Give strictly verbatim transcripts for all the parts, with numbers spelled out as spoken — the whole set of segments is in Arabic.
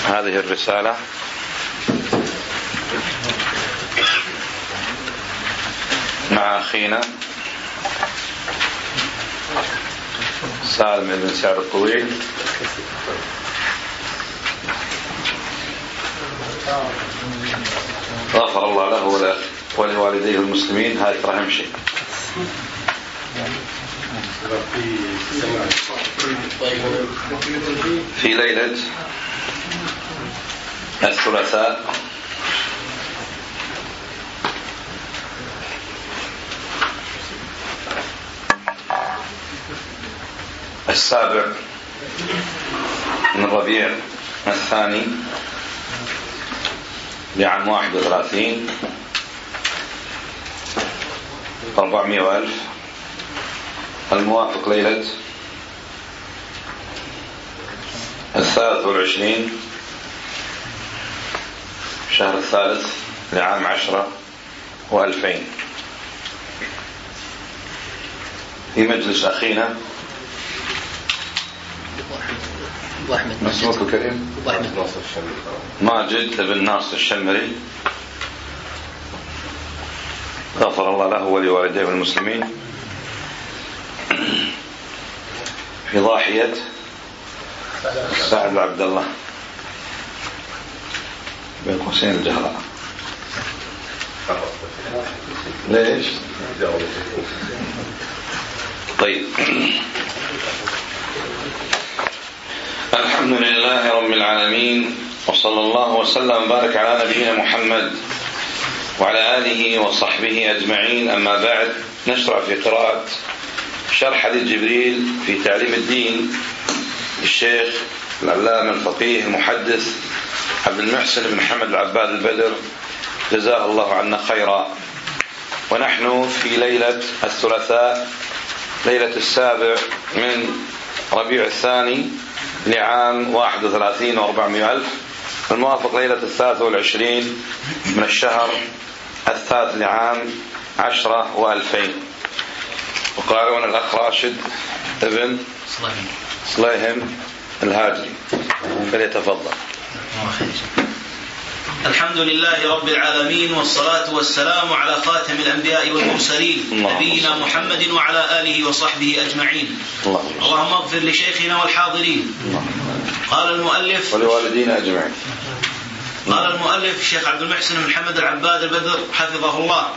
هذه الرسالة مع أخينا سالم بن سعد الطويل غفر الله له ولوالديه المسلمين. هاي ترى أهم شيء. في ليلة الثلاثاء السابع من ربيع الثاني لعام واحد وثلاثين أربعمائة وألف، الموافق ليلة الثالث والعشرين شهر الثالث لعام عشرة وألفين، في مجلس أخينا مسموك الكريم ماجد بن ناصر الشمري غفر الله له ولوالديه المسلمين، في ضاحية سعد عبد الله بين قوسين الجهراء. ليش؟ طيب. الحمد لله رب العالمين، وصلى الله وسلم وبارك على نبينا محمد وعلى آله وصحبه أجمعين. أما بعد، نشرع في قراءة شرح حديث جبريل في تعليم الدين للشيخ العلامة الفقيه المحدث عبد المحسن بن محمد العباد البدر جزاه الله عنا خيرا. ونحن في ليلة الثلاثاء ليلة السابع من ربيع الثاني لعام واحد وثلاثين وأربعمائة ألف، الموافق ليلة الثالث والعشرين من الشهر الثالث لعام عشرة وألفين. وقارئنا الأخ راشد ابن صليهم الهاجري فليتفضل. الحمد لله رب العالمين، والصلاة والسلام على خاتم الأنبياء والمرسلين نبينا محمد وعلى آله وصحبه أجمعين. اللهم اغفر لشيخنا والحاضرين. قال المؤلف ولوالدينا أجمعين. قال المؤلف الشيخ عبد المحسن بن محمد العباد البدر حفظه الله: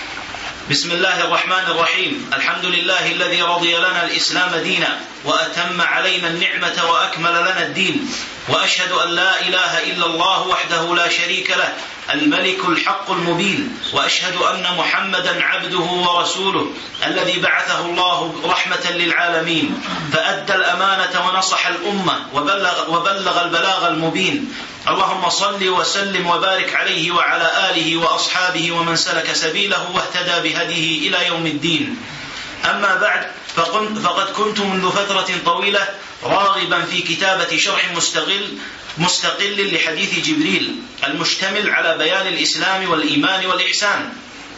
بسم الله الرحمن الرحيم. الحمد لله الذي رضي لنا الإسلام دينا وأتم علينا النعمة وأكمل لنا الدين، وأشهد أن لا إله إلا الله وحده لا شريك له الملك الحق المبين، وأشهد أن محمدا عبده ورسوله الذي بعثه الله رحمة للعالمين، فأدى الأمانة ونصح الأمة وبلغ, وبلغ البلاغ المبين. اللهم صل وسلم وبارك عليه وعلى آله وأصحابه ومن سلك سبيله واهتدى بهديه إلى يوم الدين. أما بعد، فقد كنت منذ فترة طويلة راغبا في كتابة شرح مستقل مستقل لحديث جبريل المشتمل على بيان الإسلام والإيمان والإحسان.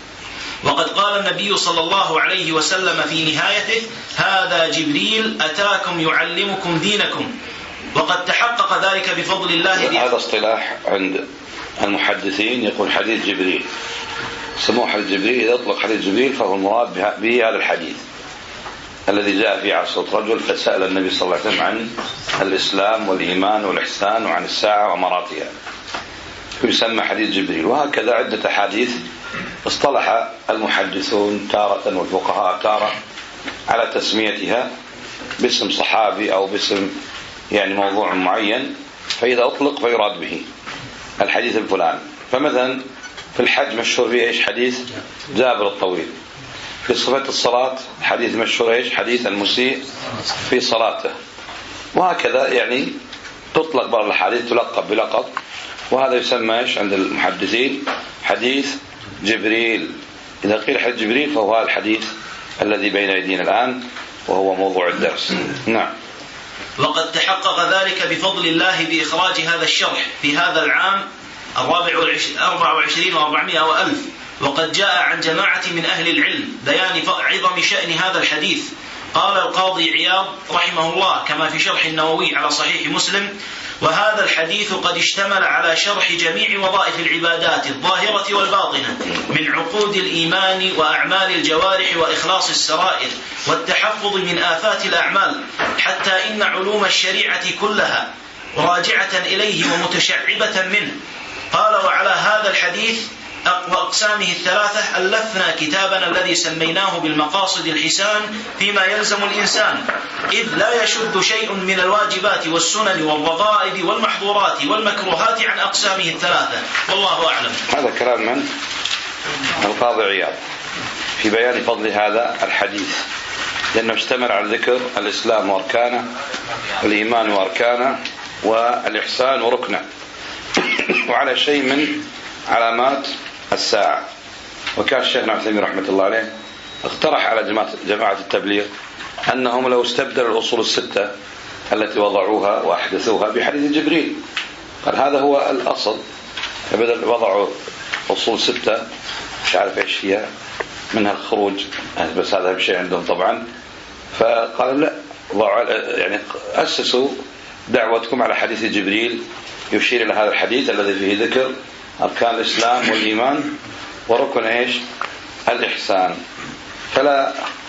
وقد قال النبي صلى الله عليه وسلم في نهايته: هذا جبريل أتاكم يعلمكم دينكم. وقد تحقق ذلك بفضل الله. هذا اصطلاح عند المحدثين، يقول حديث جبريل، سموه حديث جبريل. إذا أطلق حديث جبريل فهو المراد به هذا الحديث الذي جاء فيه عصر رجل فسأل النبي صلى الله عليه وسلم عن الإسلام والإيمان والإحسان وعن الساعة وأماراتها، يسمى حديث جبريل. وهكذا عدة حديث اصطلح المحدثون تارة والفقهاء تارة على تسميتها باسم صحابي أو باسم يعني موضوع معين، فإذا أطلق فيراد به الحديث الفلاني. فمثلا في الحج مشهور به إيش؟ حديث جابر الطويل. في صفة الصلاة حديث مشهور إيش؟ حديث المسيء في صلاته. وهكذا يعني تطلق بعض الحديث تلقب بلقب، وهذا يسمى إيش عند المحدثين؟ حديث جبريل. إذا قيل حديث جبريل فهو هذا الحديث الذي بين أيدينا الآن وهو موضوع الدرس. نعم. وقد تحقق ذلك بفضل الله بإخراج هذا الشرح في هذا العام الرابع والعشرين وأربعمائة وألف. وقد جاء عن جماعة من أهل العلم بيان عظم شأن هذا الحديث. قال القاضي عياض رحمه الله كما في شرح النووي على صحيح مسلم: وهذا الحديث قد اشتمل على شرح جميع وظائف العبادات الظاهرة والباطنة من عقود الإيمان وأعمال الجوارح وإخلاص السرائر والتحفظ من آفات الأعمال، حتى إن علوم الشريعة كلها راجعة إليه ومتشعبة منه. قال: وعلى هذا الحديث وأقسامه الثلاثة ألفنا كتابنا الذي سميناه بالمقاصد الحسان فيما يلزم الإنسان، إذ لا يشد شيء من الواجبات والسنن والرغائب والمحظورات والمكروهات عن أقسامه الثلاثة، والله أعلم. هذا كلام من القاضي عياض في بيان فضل هذا الحديث، لأنه اشتمل على ذكر الإسلام وأركانه، الإيمان وأركانه، والإحسان وركنه، وعلى شيء من علامات الساعة. وكان الشيخ عثيمين رحمة الله عليه اقترح على جماعة, جماعة التبليغ أنهم لو استبدلوا الأصول الستة التي وضعوها وأحدثوها بحديث جبريل، قال هذا هو الأصل، فبدل وضعوا أصول ستة مش عارف إيش فيها منها الخروج، بس هذا شيء عندهم طبعا، فقالوا لا، يعني أسسوا دعوتكم على حديث جبريل يشير إلى هذا الحديث الذي فيه ذكر أركان الإسلام والإيمان وركن إيش الإحسان. فلا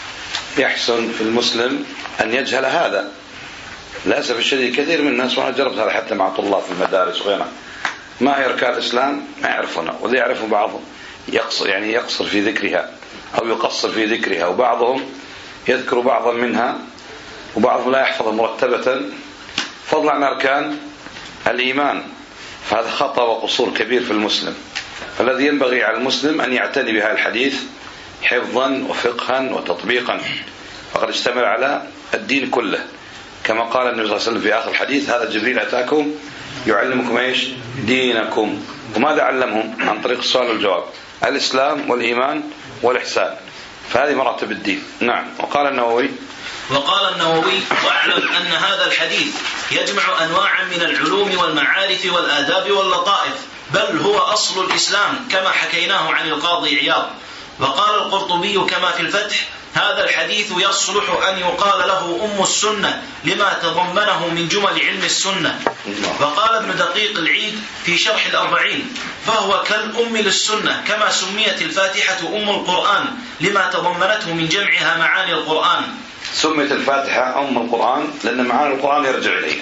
يحسن في المسلم أن يجهل هذا. للأسف الشديد كثير من الناس، وأنا جربت هذا حتى مع طلاب في المدارس وغيرها، ما هي أركان الإسلام ما يعرفونها، وذي يعرفوا بعضهم يقصر يعني يقصر في ذكرها أو يقصر في ذكرها، وبعضهم يذكر بعضا منها وبعضهم لا يحفظ مرتبة، فضلا عن أركان الإيمان. فهذا خطأ وقصور كبير في المسلم، فالذي ينبغي على المسلم أن يعتني بهذا الحديث حفظا وفقها وتطبيقا، فقد اشتمل على الدين كله، كما قال النبي صلى الله عليه وسلم في آخر الحديث: هذا جبريل أتاكم يعلمكم إيش دينكم. وماذا علمهم؟ عن طريق السؤال والجواب، الإسلام والإيمان والإحسان، فهذه مراتب الدين. نعم. وقال النووي وقال النووي: واعلم أن هذا الحديث يجمع أنواعا من العلوم والمعارف والآداب واللطائف، بل هو أصل الإسلام كما حكيناه عن القاضي عياض. وقال القرطبي كما في الفتح: هذا الحديث يصلح أن يقال له أم السنة لما تضمنه من جمل علم السنة. وقال ابن دقيق العيد في شرح الأربعين: فهو كالأم للسنة، كما سميت الفاتحة أم القرآن لما تضمنته من جمعها معاني القرآن. سميت الفاتحة أم القرآن لأن معاني القرآن يرجع إليها.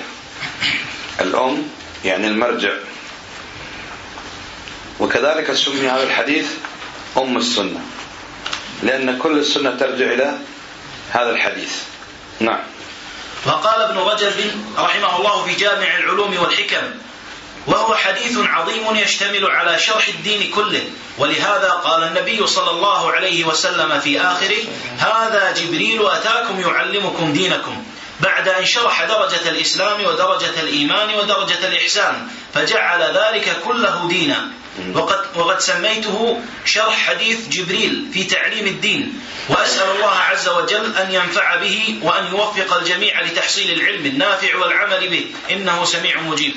الأم يعني المرجع، وكذلك سمي هذا الحديث أم السنة لأن كل السنة ترجع إلى هذا الحديث. نعم. وقال ابن رجب رحمه الله في جامع العلوم والحكم: وهو حديث عظيم يشتمل على شرح الدين كله، ولهذا قال النبي صلى الله عليه وسلم في آخره: هذا جبريل أتاكم يعلمكم دينكم، بعد أن شرح درجة الإسلام ودرجة الإيمان ودرجة الإحسان، فجعل ذلك كله دينا. وقد, وقد سميته شرح حديث جبريل في تعليم الدين، وأسأل الله عز وجل أن ينفع به وأن يوفق الجميع لتحصيل العلم النافع والعمل به، إنه سميع مجيب.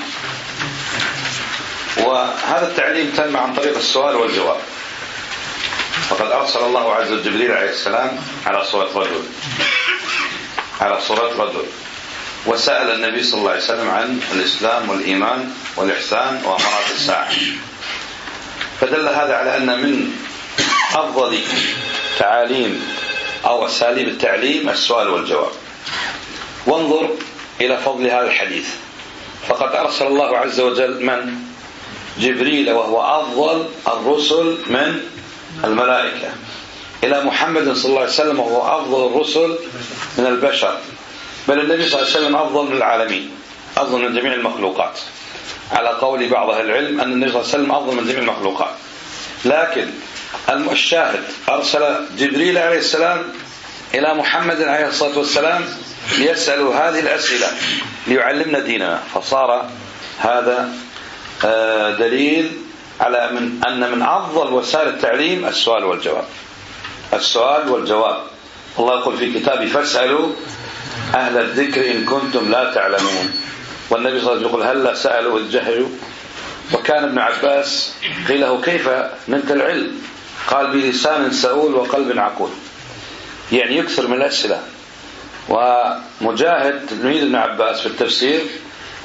وهذا التعليم تم عن طريق السؤال والجواب، فقد أرسل الله عز وجل جبريل عليه السلام على صورة رجل على صورة رجل وسأل النبي صلى الله عليه وسلم عن الإسلام والإيمان والإحسان وأمارات الساعة. فدل هذا على أن من أفضل تعاليم أو أساليب التعليم السؤال والجواب. وانظر إلى فضل هذا الحديث، فقد أرسل الله عز وجل من جبريل وهو أفضل الرسل من الملائكة إلى محمد صلى الله عليه وسلم وهو أفضل الرسل من البشر، بل النبي صلى الله عليه وسلم أفضل من العالمين، أفضل من جميع المخلوقات، على قول بعض أهل العلم أن النبي صلى الله عليه وسلم أفضل من جميع المخلوقات. لكن الشاهد أرسل جبريل عليه السلام إلى محمد عليه الصلاة والسلام ليسألوا هذه الأسئلة ليعلمنا ديننا، فصار هذا دليل على من أن من أفضل وسائل التعليم السؤال والجواب. السؤال والجواب. الله يقول في كتابه: فاسألوا أهل الذكر إن كنتم لا تعلمون. والنبي صلى الله عليه وسلم يقول: هلا سألوا الجهل. وكان ابن عباس قيل له: كيف نلت العلم؟ قال: بلسان سؤول وقلب عقول، يعني يكثر من الأسئلة. ومجاهد تلميذ ابن عباس في التفسير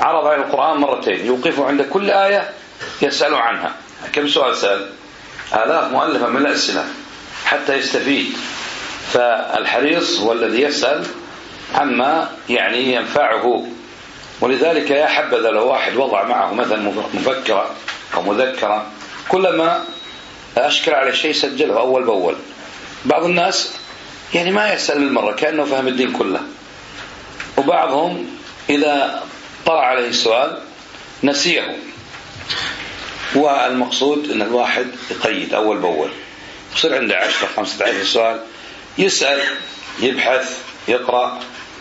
عرض عليه القرآن مرتين يوقفه عند كل آية يسأل عنها. كم سؤال سأل؟ آلاف مؤلفة من الأسئلة حتى يستفيد. فالحريص هو الذي يسأل عما يعني ينفعه. ولذلك يا حبذا لو واحد وضع معه مثلا مفكرة أو مذكرة كلما أشكل على شيء سجله أول بأول. بعض الناس يعني ما يسأل المرة كأنه فهم الدين كله، وبعضهم إذا طلع عليه السؤال نسيه. والمقصود أن الواحد يقيد أول بأول، يصير عنده عشرة خمسة عشر سؤال يسأل يبحث يقرأ،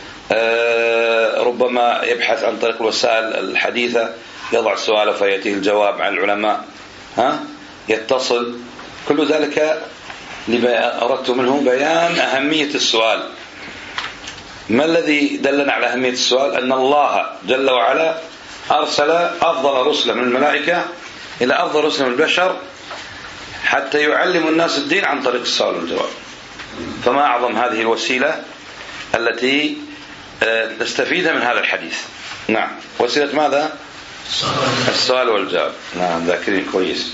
آه ربما يبحث عن طريق الوسائل الحديثة، يضع سؤاله فيأتيه الجواب عن العلماء، ها يتصل. كل ذلك أردت منه بيان أهمية السؤال. ما الذي دلنا على أهمية السؤال؟ أن الله جل وعلا أرسل أفضل رسل من الملائكة إلى أفضل رسل من البشر حتى يعلم الناس الدين عن طريق السؤال والجواب. فما أعظم هذه الوسيلة التي نستفيدها من هذا الحديث. نعم، وسيلة ماذا؟ السؤال والجواب. نعم، ذاكرين كويس.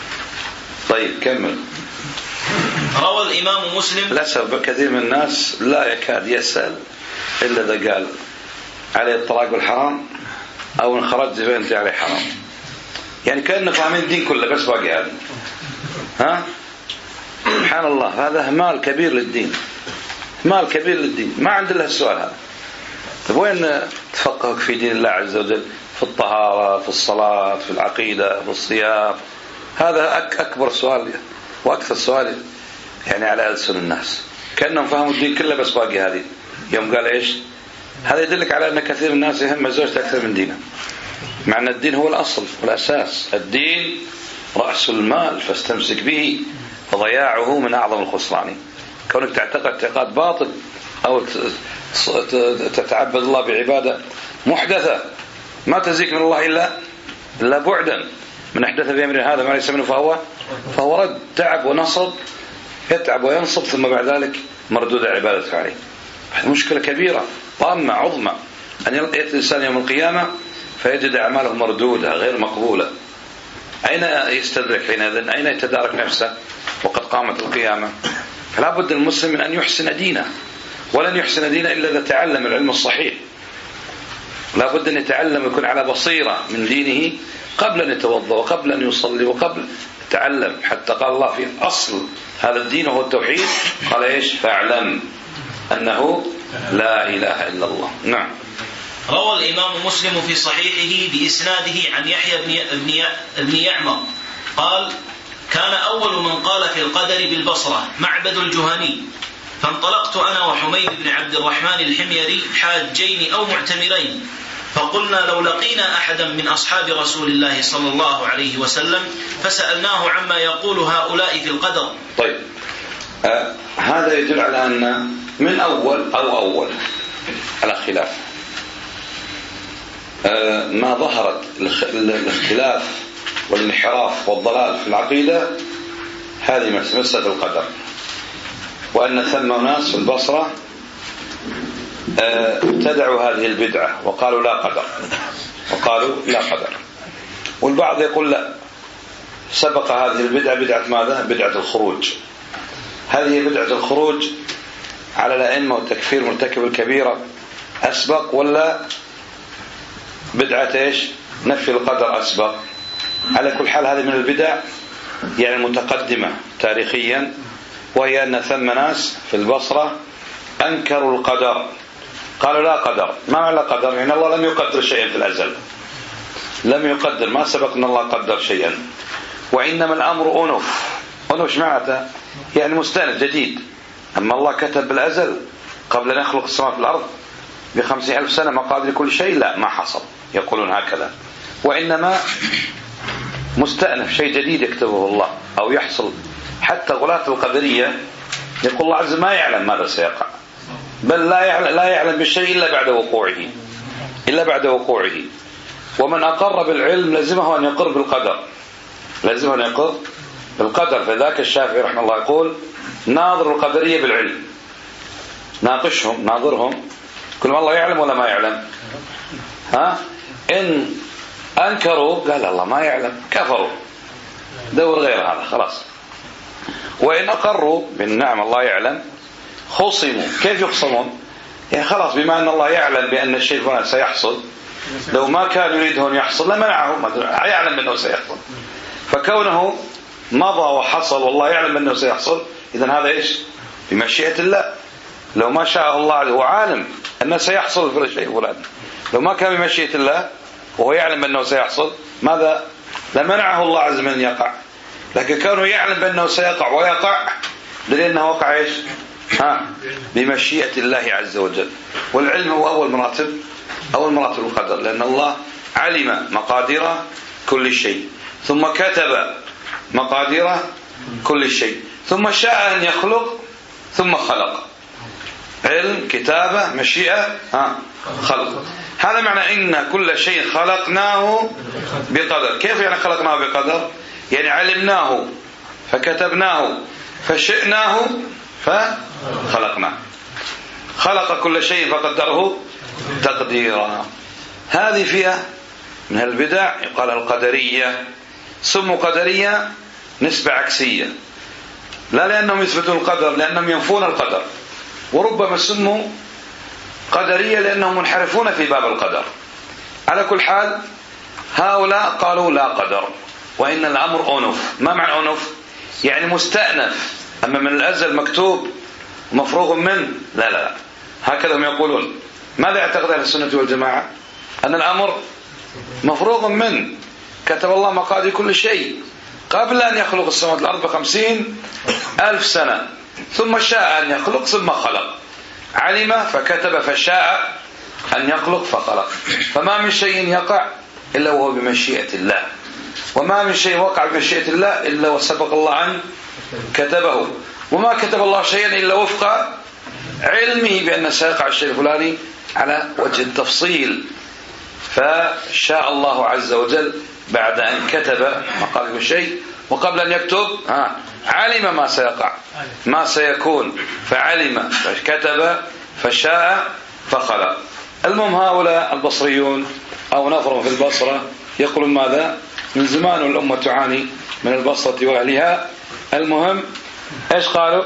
طيب كمل. روى الإمام مسلم. للأسف كثير من الناس لا يكاد يسأل إلا إذا قال عليه الطلاق والحرام أو إن خرجت فأنت عليه حرام، يعني كأنه فاهمين الدين كله بس باقي هذا. ها سبحان الله، هذا مال كبير للدين، مال كبير للدين، ما عند له السؤال هذا. طيب وين تفقهك في دين الله عز وجل؟ في الطهارة، في الصلاة، في العقيدة، في الصيام. هذا أكبر سؤال وأكثر سؤال يعني على ألسن الناس، كأنهم فهموا الدين كله بس باقي هذه. يوم قال إيش؟ هذا يدلك على أن كثير من الناس يهم زوجته أكثر من دينه، مع أن الدين هو الأصل والأساس. الدين رأس المال فاستمسك به، فضياعه من أعظم الخسران. كونك تعتقد اعتقاد باطل أو تتعبد الله بعبادة محدثة ما تزيك من الله إلا إلا بعدا. من أحدث في أمر هذا ما ليس منه فهو فهو رد. تعب ونصب، يتعب وينصب ثم بعد ذلك مردود عبادته عليه. هذه مشكلة كبيرة طامة عظمى، أن يأتي الإنسان يوم القيامة فيجد أعماله مردودة غير مقبولة. أين يستدرك حينئذ؟ أين يتدارك نفسه وقد قامت القيامة؟ فلا بد المسلم من أن يحسن دينه، ولن يحسن دينه إلا إذا تعلم العلم الصحيح. لا بد أن يتعلم ويكون على بصيرة من دينه قبل أن يتوضأ وقبل أن يصلي وقبل يتعلم. حتى قال الله في أصل هذا الدين وهو التوحيد، قال إيش؟ فاعلم أنه لا إله إلا الله. نعم. روى الإمام مسلم في صحيحه بإسناده عن يحيى بن بن يعمر قال: كان أول من قال في القدر بالبصرة معبد الجهني، فانطلقت أنا وحميد بن عبد الرحمن الحميري حاجين أو معتمرين، فقلنا لو لقينا أحدا من أصحاب رسول الله صلى الله عليه وسلم فسألناه عما يقول هؤلاء في القدر. طيب آه هذا يدل على أن من أول أو أول على خلاف آه ما ظهرت الاختلاف والانحراف والضلال في العقيدة هذه مسألة القدر، وأن ثم ناس في البصرة ابتدعوا هذه البدعة وقالوا لا قدر وقالوا لا قدر. والبعض يقول لا، سبق هذه البدعة بدعة ماذا؟ بدعة الخروج. هذه بدعة الخروج على الأئمة وتكفير مرتكب الكبيرة أسبق، ولا بدعة إيش؟ نفي القدر أسبق؟ على كل حال هذه من البدع يعني المتقدمة تاريخيا، وهي أن ثم ناس في البصرة أنكروا القدر، قالوا لا قدر. ما معنى قدر؟ يعني الله لم يقدر شيئا في الأزل، لم يقدر، ما سبق أن الله قدر شيئا، وإنما الأمر أنف. أنف معناته يعني مستأنف جديد. أما الله كتب بالأزل قبل أن يخلق السماء في الأرض بخمسين ألف سنة مقادير كل شيء، لا ما حصل. يقولون هكذا، وإنما مستأنف شيء جديد يكتبه الله أو يحصل. حتى غلاة القدرية يقول الله عز وجل ما يعلم ماذا سيقع، بل لا يعلم, لا يعلم بالشيء إلا بعد وقوعه إلا بعد وقوعه. ومن أقر بالعلم لازمه أن يقر بالقدر، لازمه أن يقر بالقدر. فذاك الشافعي رحمه الله يقول: ناظر القدرية بالعلم، ناقشهم ناظرهم، كل ما الله يعلم ولا ما يعلم. ها إن أنكروا قال الله ما يعلم كفروا، دور غير هذا خلاص. وإن أقروا بالنعم الله يعلم خصموا. كيف يخصمون؟ يعني خلاص بما أن الله يعلم بأن الشيء فلان سيحصل، لو ما كان يريده أن يحصل لمنعه، يعلم بأنه سيحصل، فكونه مضى وحصل والله يعلم بأنه سيحصل، إذن هذا إيش؟ بمشيئة الله. لو ما شاء الله هو عالم أنه سيحصل في الشيء فلان، لو ما كان بمشيئة الله وهو يعلم بأنه سيحصل ماذا؟ لمنعه الله عز وجل يقع. لكن كونه يعلم بأنه سيقع ويقع دليل أنه وقع إيش؟ ها بمشيئة الله عز وجل. والعلم هو أول مراتب أول مراتب القدر، لأن الله علم مقادير كل شيء، ثم كتب مقادير كل شيء، ثم شاء أن يخلق ثم خلق. علم، كتابة، مشيئة، ها خلق. هذا معنى إن كل شيء خلقناه بقدر. كيف يعني خلقناه بقدر؟ يعني علمناه فكتبناه فشئناه فخلقناه. خلق كل شيء فقدره تقديرا. هذه فئة من البدع يقال القدرية. سموا قدرية نسبة عكسية، لا لأنهم يثبتون القدر، لأنهم ينفون القدر. وربما سموا قدرية لأنهم منحرفون في باب القدر. على كل حال هؤلاء قالوا لا قدر، وإن الأمر أنف. ما معنى أنف؟ يعني مستأنف، أما من الأزل مكتوب مفروغ منه، لا لا لا، هكذا هم يقولون. ماذا يعتقد أهل السنة والجماعة؟ أن الأمر مفروغ منه، كتب الله مقادير كل شيء قبل أن يخلق السماوات والأرض بخمسين ألف سنة، ثم شاء أن يخلق ثم خلق. علم فكتب فشاء أن يخلق فخلق. فما من شيء يقع إلا وهو بمشيئة الله، وما من شيء وقع بمشيئة الله إلا وسبق الله عنه كتبه، وما كتب الله شيئا إلا وفق علمه بأن سيقع الشيء الفلاني على وجه التفصيل. فشاء الله عز وجل بعد أن كتب مقادير الشيء، وقبل أن يكتب ها علم ما سيقع ما سيكون، فعلم فكتب فشاء فخلق. المهم هؤلاء البصريون أو نفر في البصرة يقولون ماذا؟ من زمان والأمة تعاني من البصرة وأهلها. المهم إيش قالوا؟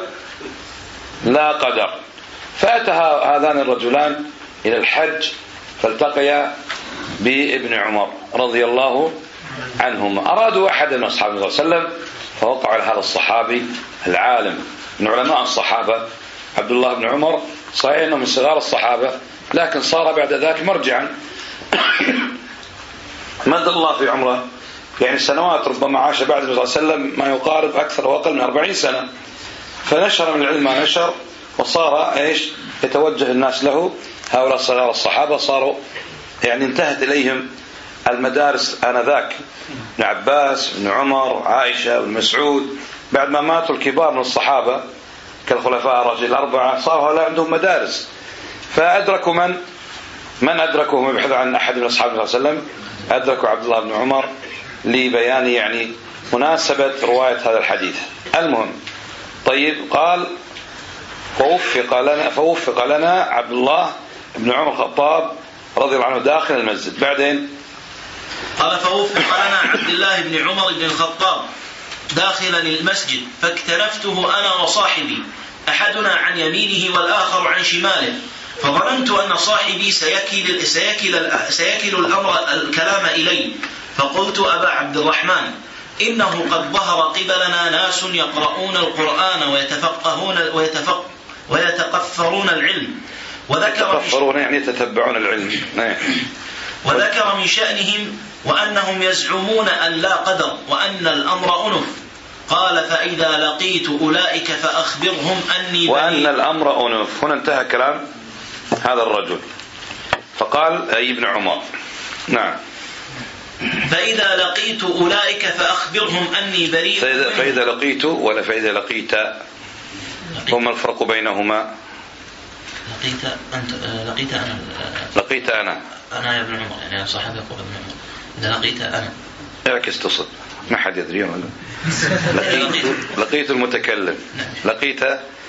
لا قدر. فأتى هذان الرجلان إلى الحج فالتقيا بابن عمر رضي الله عنهما. أرادوا أحد من أصحاب النبي صلى الله عليه وسلم فوقعوا على هذا الصحابي العالم من علماء الصحابة عبد الله بن عمر. صحيح أنه من صغار الصحابة، لكن صار بعد ذلك مرجعا. مد الله في عمره، يعني سنوات، ربما عاش بعد النبي صلى الله عليه وسلم ما يقارب أكثر وأقل من أربعين سنة. فنشر من العلم ما نشر، وصار إيش يتوجه الناس له. هؤلاء صغار الصحابة صاروا يعني انتهت إليهم المدارس آنذاك، ابن عباس، ابن عمر، عائشة، ابن مسعود. بعد ما ماتوا الكبار من الصحابة كالخلفاء الراشدين الأربعة صاروا هؤلاء عندهم مدارس. فأدركوا من من أدركوهم يبحث عن أحد من أصحاب النبي صلى الله عليه وسلم، أدركوا عبد الله بن عمر لبيان يعني مناسبة رواية هذا الحديث. المهم طيب، قال فوفق لنا فوفق لنا عبد الله بن عمر الخطاب رضي الله عنه داخل المسجد. بعدين قال فوفق لنا عبد الله بن عمر بن الخطاب داخلا المسجد، فاكتنفته أنا وصاحبي، أحدنا عن يمينه والآخر عن شماله، فظننت أن صاحبي سيكل, سيكل, سيكل الأمر الكلام إلي، فقلت أبا عبد الرحمن إنه قد ظهر قبلنا ناس يقرؤون القرآن ويتفقهون ويتفق ويتقفرون العلم، وذكر يتقفرون يعني يتتبعون العلم. وذكر من شأنهم وأنهم يزعمون أن لا قدر وأن الأمر أنف. قال فإذا لقيت أولئك فأخبرهم أني وأن الأمر أنف. هنا انتهى كلام هذا الرجل، فقال أي ابن عمر نعم فإذا لقيت أولئك فأخبرهم أني بريء. فإذا, فإذا لقيت ولا فإذا لقيت وما الفرق بينهما؟ لقيت أنت لقيت أنا لقيت أنا أنا يا ابن عمر، يعني صاحب يقول ابن عمر إذا لقيت أنا اعكس تصل، ما حد يدري ولا لقيت لقيت المتكلم، لقيت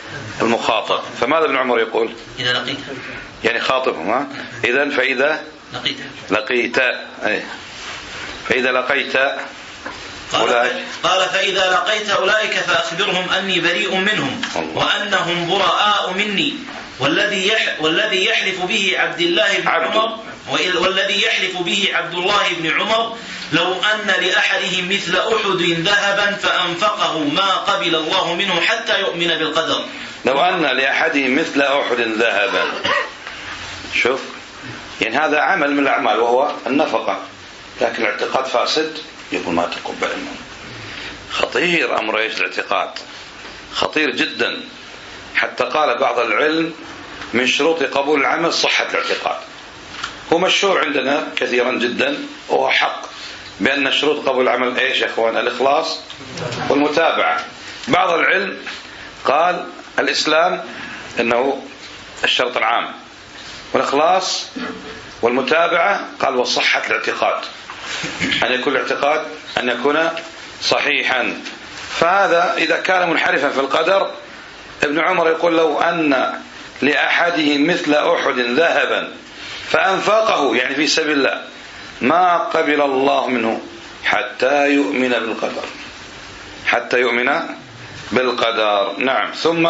المخاطب. فماذا ابن عمر يقول؟ إذا لقيت يعني خاطبهم. ها إذن فإذا لقيت لقيت أي. فإذا لقيت قال, قال فإذا لقيت أولئك فأخبرهم أني بريء منهم وأنهم براء مني والذي يح والذي يحلف به عبد الله بن عمر والذي يحلف به عبد الله بن عمر لو أن لأحدهم مثل أحد ذهبا فأنفقه ما قبل الله منه حتى يؤمن بالقدر. لو أن لأحدهم مثل أحد ذهبا، شوف يعني هذا عمل من الأعمال وهو النفقة، لكن الاعتقاد فاسد يقول ما تقبل منه. خطير أمر إيش الاعتقاد، خطير جدا، حتى قال بعض العلم من شروط قبول العمل صحة الاعتقاد. هو مشهور عندنا كثيرا جدا وهو حق بأن شروط قبول العمل إيش يا أخوان؟ الإخلاص والمتابعة. بعض العلم قال الإسلام إنه الشرط العام، والإخلاص والمتابعة قال وصحة الاعتقاد، أن يكون الاعتقاد أن يكون صحيحا. فهذا إذا كان منحرفا في القدر، ابن عمر يقول لو أن لأحدهم مثل أحد ذهبا فأنفقه يعني في سبيل الله ما قبل الله منه حتى يؤمن بالقدر، حتى يؤمن بالقدر. نعم. ثم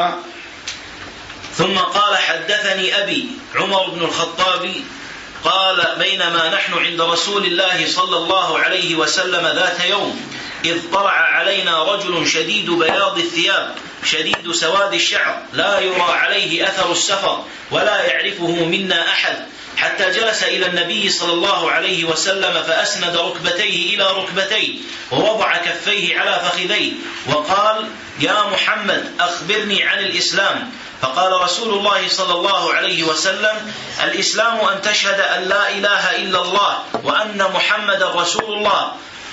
ثم قال حدثني أبي عمر بن الخطاب قال بينما نحن عند رسول الله صلى الله عليه وسلم ذات يوم إذ طلع علينا رجل شديد بياض الثياب شديد سواد الشعر لا يرى عليه أثر السفر ولا يعرفه منا أحد، حتى جلس إلى النبي صلى الله عليه وسلم فأسند ركبتيه إلى ركبتيه ووضع كفيه على فخذيه وقال يا محمد أخبرني عن الإسلام. فقال رسول الله صلى الله عليه وسلم الإسلام أن تشهد أن لا إله إلا الله وأن محمد رسول الله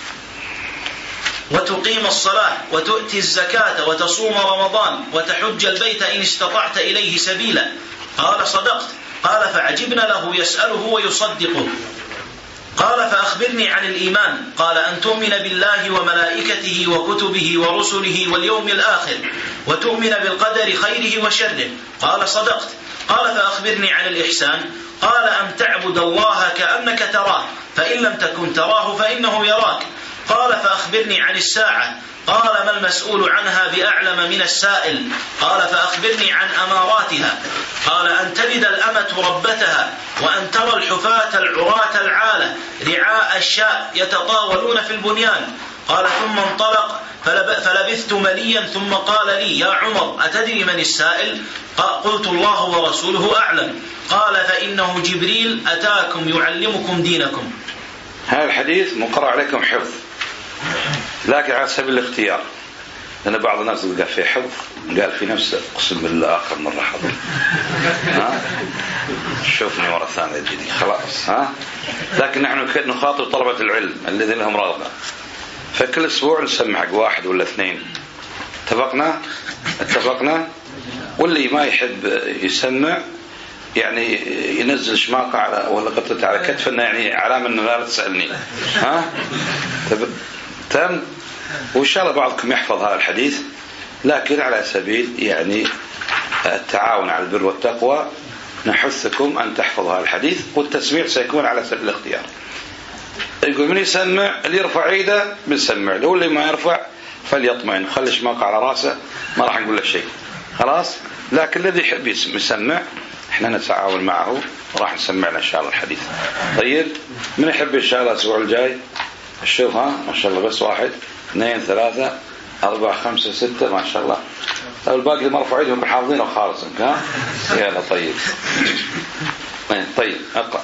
وتقيم الصلاة وتؤتي الزكاة وتصوم رمضان وتحج البيت إن استطعت إليه سبيلا. قال صدقت. قال فعجبنا له يسأله ويصدقه. قال فأخبرني عن الإيمان. قال أن تؤمن بالله وملائكته وكتبه ورسله واليوم الآخر وتؤمن بالقدر خيره وشره. قال صدقت. قال فأخبرني عن الإحسان. قال أن تعبد الله كأنك تراه فإن لم تكن تراه فإنه يراك. قال فأخبرني عن الساعة. قال ما المسؤول عنها بأعلم من السائل. قال فأخبرني عن أماراتها. قال أن تلد الأمة ربتها وأن ترى الحفاة العراة العالة رعاء الشاء يتطاولون في البنيان. قال ثم انطلق فلبثت مليا ثم قال لي يا عمر أتدري من السائل؟ قلت الله ورسوله أعلم. قال فإنه جبريل أتاكم يعلمكم دينكم. هذا الحديث مقرر عليكم حفظ، لكن على سبيل الاختيار، لأن بعض الناس قال في حفظ قال في نفسه أقسم بالله آخر مرة حفظ ها شوفني مرة ثانية جدي خلاص ها. لكن نحن نخاطب طلبة العلم الذين لهم رغبة، فكل أسبوع نسمع حق واحد ولا اثنين. اتفقنا اتفقنا واللي ما يحب يسمع يعني ينزل شماقة على ولا قطعة على كتفنا، يعني علامة أنه لا تسألني ها. تم. وإن شاء الله بعضكم يحفظ هذا الحديث، لكن على سبيل يعني التعاون على البر والتقوى نحثكم أن تحفظوا هذا الحديث، والتسميع سيكون على سبيل الاختيار. يقول من يسمع اللي يرفع عيده بنسمع له، واللي ما يرفع فليطمئن خلي شماقة على راسه ما راح نقول له شيء خلاص. لكن الذي يحب يسمع احنا نتعاون معه وراح نسمعنا ان شاء الله الحديث. طيب من يحب ان شاء الله الاسبوع الجاي الشوف ها ما شاء الله بس واحد اثنين ثلاثة أربعة خمسة ستة ما شاء الله. الباقي مرفوع عيدهم بحافظين وخالص ها. يلا طيب طيب اقرأ.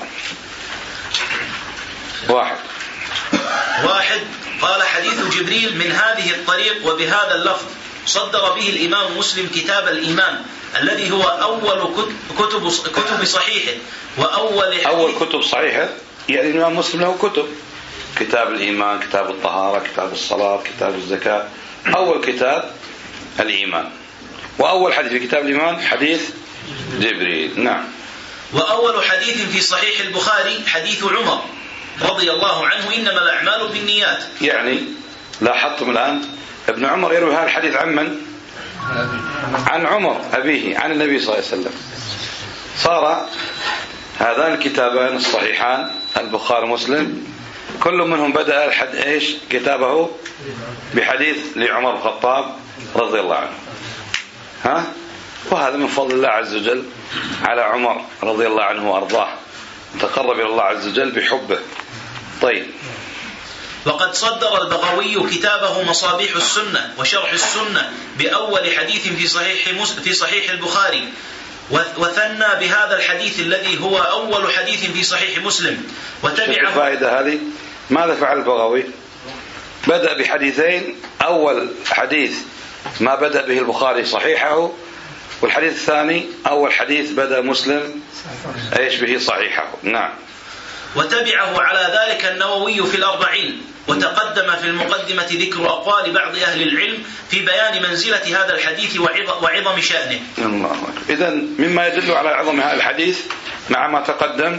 واحد واحد قال حديث جبريل من هذه الطريق وبهذا اللفظ صدر به الإمام مسلم كتاب الإيمان الذي هو أول كتب كتب صحيحه وأول أول كتب صحيحه. يعني الإمام مسلم له كتب، كتاب الإيمان، كتاب الطهارة، كتاب الصلاة، كتاب الزكاة. أول كتاب الإيمان، وأول حديث في كتاب الإيمان حديث جبريل. نعم. وأول حديث في صحيح البخاري حديث عمر رضي الله عنه إنما الأعمال بالنيات. يعني لاحظتم الآن ابن عمر يروي هذا الحديث عن من؟ عن عمر أبيه عن النبي صلى الله عليه وسلم. صار هذان الكتابان الصحيحان البخاري ومسلم كل منهم بدأ الحد إيش كتابه بحديث لعمر بن الخطاب رضي الله عنه. ها؟ وهذا من فضل الله عز وجل على عمر رضي الله عنه وأرضاه، تقرب إلى الله عز وجل بحبه. طيب. وقد صدر البغوي كتابه مصابيح السنة وشرح السنة بأول حديث في صحيح في صحيح البخاري، وثنى بهذا الحديث الذي هو أول حديث في صحيح مسلم وتبعه. الفائدة هذه ماذا فعل البغوي؟ بدأ بحديثين، أول حديث ما بدأ به البخاري صحيحه، والحديث الثاني أول حديث بدأ مسلم إيش به صحيحه. نعم. وتبعه على ذلك النووي في الأربعين، وتقدم في المقدمة ذكر أقوال بعض أهل العلم في بيان منزلة هذا الحديث وعظم شأنه. إذن مما يدل على عظم هذا الحديث مع ما تقدم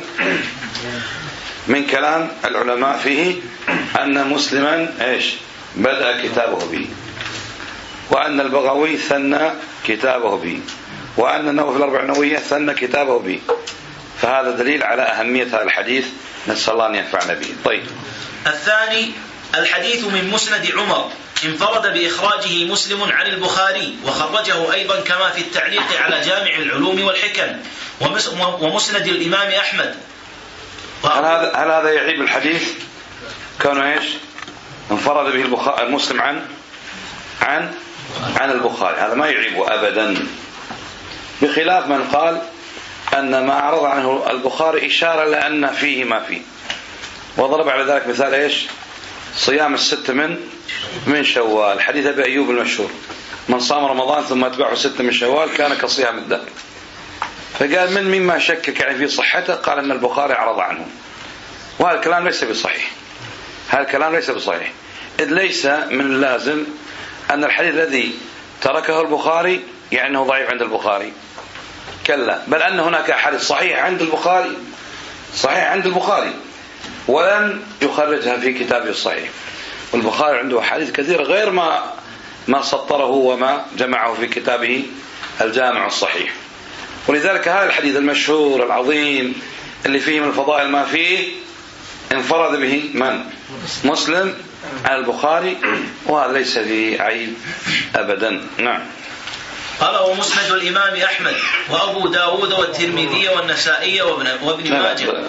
من كلام العلماء فيه أن مسلما إيش بدأ كتابه به، وأن البغوي ثنى كتابه به، وأن النووي في الأربع نووية ثنى كتابه به، فهذا دليل على أهمية هذا الحديث، نسأل الله أن ينفعنا به. طيب. الثاني الحديث من مسند عمر انفرد بإخراجه مسلم عن البخاري، وخرجه أيضا كما في التعليق على جامع العلوم والحكم ومسند الإمام أحمد. هل هذا هل هذا يعيب الحديث كان ايش انفرد به البخاري مسلم عن عن عن البخاري؟ هذا ما يعيبه أبدا، بخلاف من قال أن ما عرض عنه البخاري إشارة لأن فيه ما فيه، وضرب على ذلك مثال إيش صيام الست من من شوال، حديث أبي أيوب المشهور من صام رمضان ثم أتبعه ست من شوال كان كصيام الدهر. فقال من مما شكك يعني في صحته قال أن البخاري عرض عنه، وهذا الكلام ليس بصحيح، هذا الكلام ليس بصحيح، إذ ليس من اللازم أن الحديث الذي تركه البخاري يعني أنه ضعيف عند البخاري، كلا، بل أن هناك أحاديث صحيح عند البخاري صحيح عند البخاري ولم يخرجها في كتابه الصحيح، والبخاري عنده أحاديث كثيرة غير ما ما سطره وما جمعه في كتابه الجامع الصحيح. ولذلك هذا الحديث المشهور العظيم اللي فيه من الفضائل ما فيه انفرد به من؟ مسلم عن البخاري، وهذا ليس فيه عيب أبدا. نعم. قال ومسند الإمام أحمد وأبو داود والترمذي والنسائي وابن, وابن ماجه.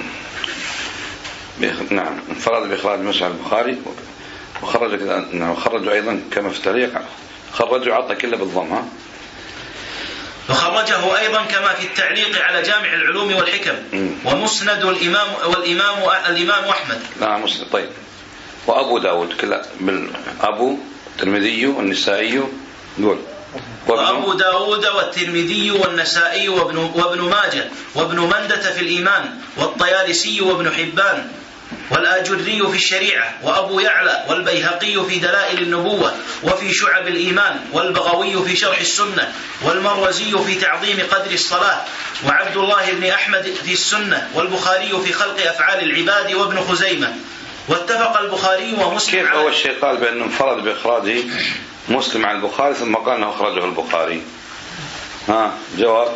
نعم انفرد بإخراج مسند البخاري، وخرج وخرجوا أيضا كما في التاريخ خرجوا عطى كله بالضم. ها وخرجه أيضا كما في التعليق على جامع العلوم والحكم ومسند الإمام والإمام الإمام أحمد. نعم مسند. طيب. وأبو داود كلا بالأبو الترمذي والنسائي قول وأبو داود والترمذي والنسائي وابن, وابن ماجه وابن مندة في الإيمان والطيالسي وابن حبان والآجري في الشريعة وأبو يعلى والبيهقي في دلائل النبوة وفي شعب الإيمان والبغوي في شرح السنة والمروزي في تعظيم قدر الصلاة وعبد الله بن أحمد في السنة والبخاري في خلق أفعال العباد وابن خزيمة. واتفق البخاري ومسلم. كيف أول شيء قال بأنه انفرد بإخراجه مسلم عن البخاري ثم قال أنه أخرجه البخاري؟ ها جواب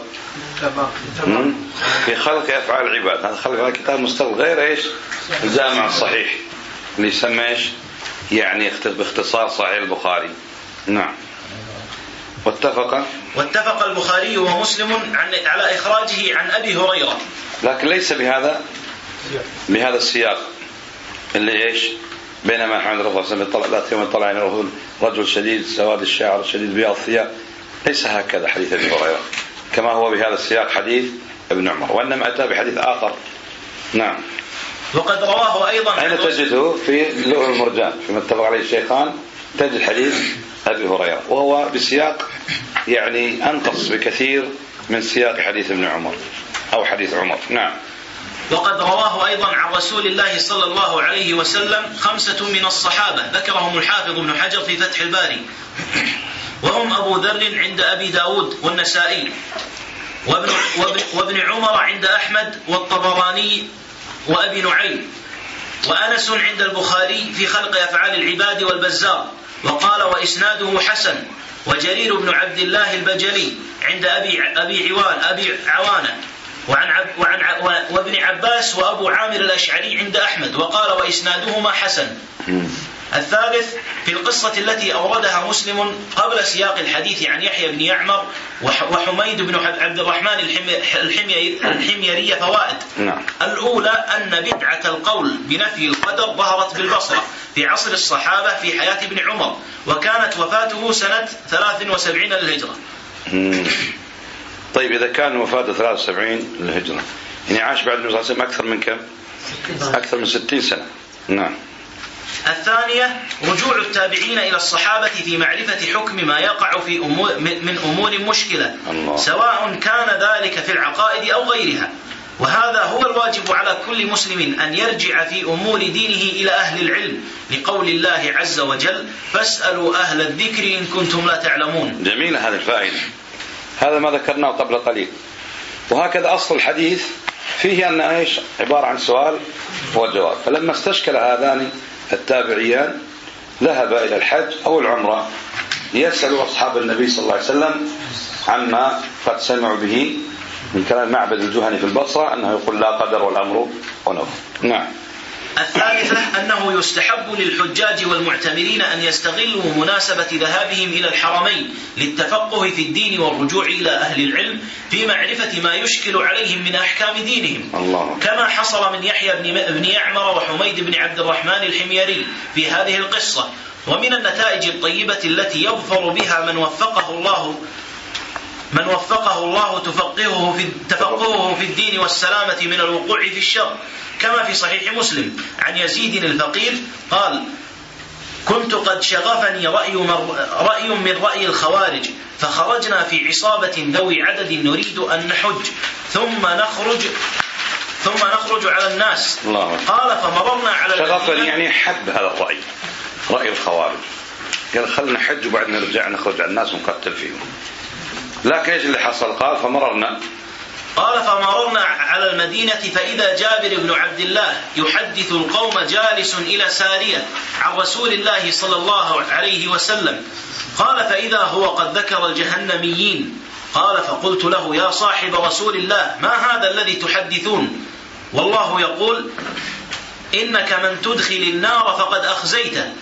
في خلق أفعال العباد، هذا خلق هذا كتاب مستقل غير إيش الجامع الصحيح اللي يسمى إيش يعني باختصار صحيح البخاري. نعم. واتفق واتفق البخاري ومسلم عن على إخراجه عن أبي هريرة، لكن ليس بهذا بهذا السياق اللي إيش بينما محمد رضي الله عنه طلع ذات يوم طلع عليه رجل شديد سواد الشعر شديد بياض الثياب، ليس هكذا حديث أبي هريرة كما هو بهذا السياق حديث ابن عمر، وإنما أتى بحديث آخر. نعم. وقد رواه أيضا. أين تجده؟ في لؤلؤ المرجان فيما اتفق عليه الشيخان تجد حديث أبي هريرة وهو بسياق يعني أنقص بكثير من سياق حديث ابن عمر أو حديث عمر. نعم. وقد رواه أيضا عن رسول الله صلى الله عليه وسلم خمسة من الصحابة ذكرهم الحافظ ابن حجر في فتح الباري، وهم أبو ذر عند أبي داود والنسائي وابن, وابن, وابن عمر عند أحمد والطبراني وأبي نعيم، وأنس عند البخاري في خلق أفعال العباد والبزار وقال وإسناده حسن، وجرير بن عبد الله البجلي عند أبي, أبي, عوان أبي عوانة وعن, عب وعن ع وابن عباس وأبو عامر الأشعري عند أحمد، وقال وإسنادهما حسن. الثالث في القصة التي أوردها مسلم قبل سياق الحديث عن يحيى بن يعمر وحميد بن عبد الرحمن الحميري فوائد. الأولى أن بدعة القول بنفي القدر ظهرت بالبصرة في عصر الصحابة في حياة ابن عمر، وكانت وفاته سنة ثلاث وسبعين للهجرة. طيب إذا كان وفاته ثلاث وسبعين للهجرة، يعني عاش بعد النبي صلى الله عليه وسلم أكثر من كم؟ أكثر من ستين سنة. نعم. الثانية رجوع التابعين إلى الصحابة في معرفة حكم ما يقع في أمور من أمور مشكلة، الله. سواء كان ذلك في العقائد أو غيرها، وهذا هو الواجب على كل مسلم أن يرجع في أمور دينه إلى أهل العلم، لقول الله عز وجل فاسألوا أهل الذكر إن كنتم لا تعلمون. جميل هذه الفائدة، هذا ما ذكرناه قبل قليل. وهكذا أصل الحديث فيه أن إيش عبارة عن سؤال وجواب، فلما استشكل هذان التابعيان ذهب إلى الحج أو العمرة ليسألوا أصحاب النبي صلى الله عليه وسلم عما قد سمعوا به من كلام معبد الجهني في البصرة أنه يقول لا قدر والأمر ونفر. نعم. الثالثة أنه يستحب للحجاج والمعتمرين أن يستغلوا مناسبة ذهابهم إلى الحرمين للتفقه في الدين والرجوع إلى أهل العلم في معرفة ما يشكل عليهم من أحكام دينهم، الله. كما حصل من يحيى بن يعمر وحميد بن عبد الرحمن الحميري في هذه القصة. ومن النتائج الطيبة التي يظفر بها من وفقه الله من وفقه الله تفقهه في تفقهه في الدين والسلامة من الوقوع في الشر، كما في صحيح مسلم عن يزيد الفقير قال كنت قد شغفني رأي, رأي من رأي الخوارج، فخرجنا في عصابة ذوي عدد نريد أن نحج ثم نخرج ثم نخرج على الناس، الله. قال فمررنا على شغفني يعني حب هذا الرأي، رأي الخوارج، قال خلنا نحج وبعد نرجع نخرج على الناس ونقتل فيهم. لكن ايش اللي حصل؟ قال فمررنا قال فمررنا على المدينة فإذا جابر بن عبد الله يحدث القوم جالس إلى سارية عن رسول الله صلى الله عليه وسلم. قال فإذا هو قد ذكر الجهنميين. قال فقلت له يا صاحب رسول الله ما هذا الذي تحدثون؟ والله يقول إنك من تدخل النار فقد أخزيته،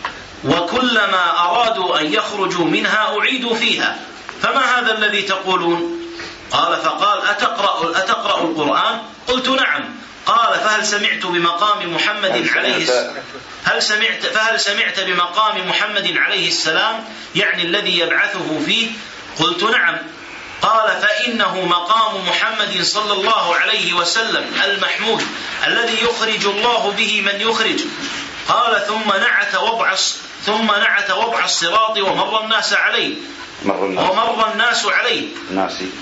وكلما أرادوا أن يخرجوا منها أعيدوا فيها، فما هذا الذي تقولون؟ قال فقال أتقرأ, أتقرأ القرآن؟ قلت نعم. قال فهل سمعت بمقام محمد عليه هل سمعت فهل سمعت بمقام محمد عليه السلام يعني الذي يبعثه فيه؟ قلت نعم. قال فإنه مقام محمد صلى الله عليه وسلم المحمود الذي يخرج الله به من يخرج. قال ثم نعت وضع ثم نعت وضع الصراط ومر الناس عليه مر الناس. ومر الناس عليه ناسي.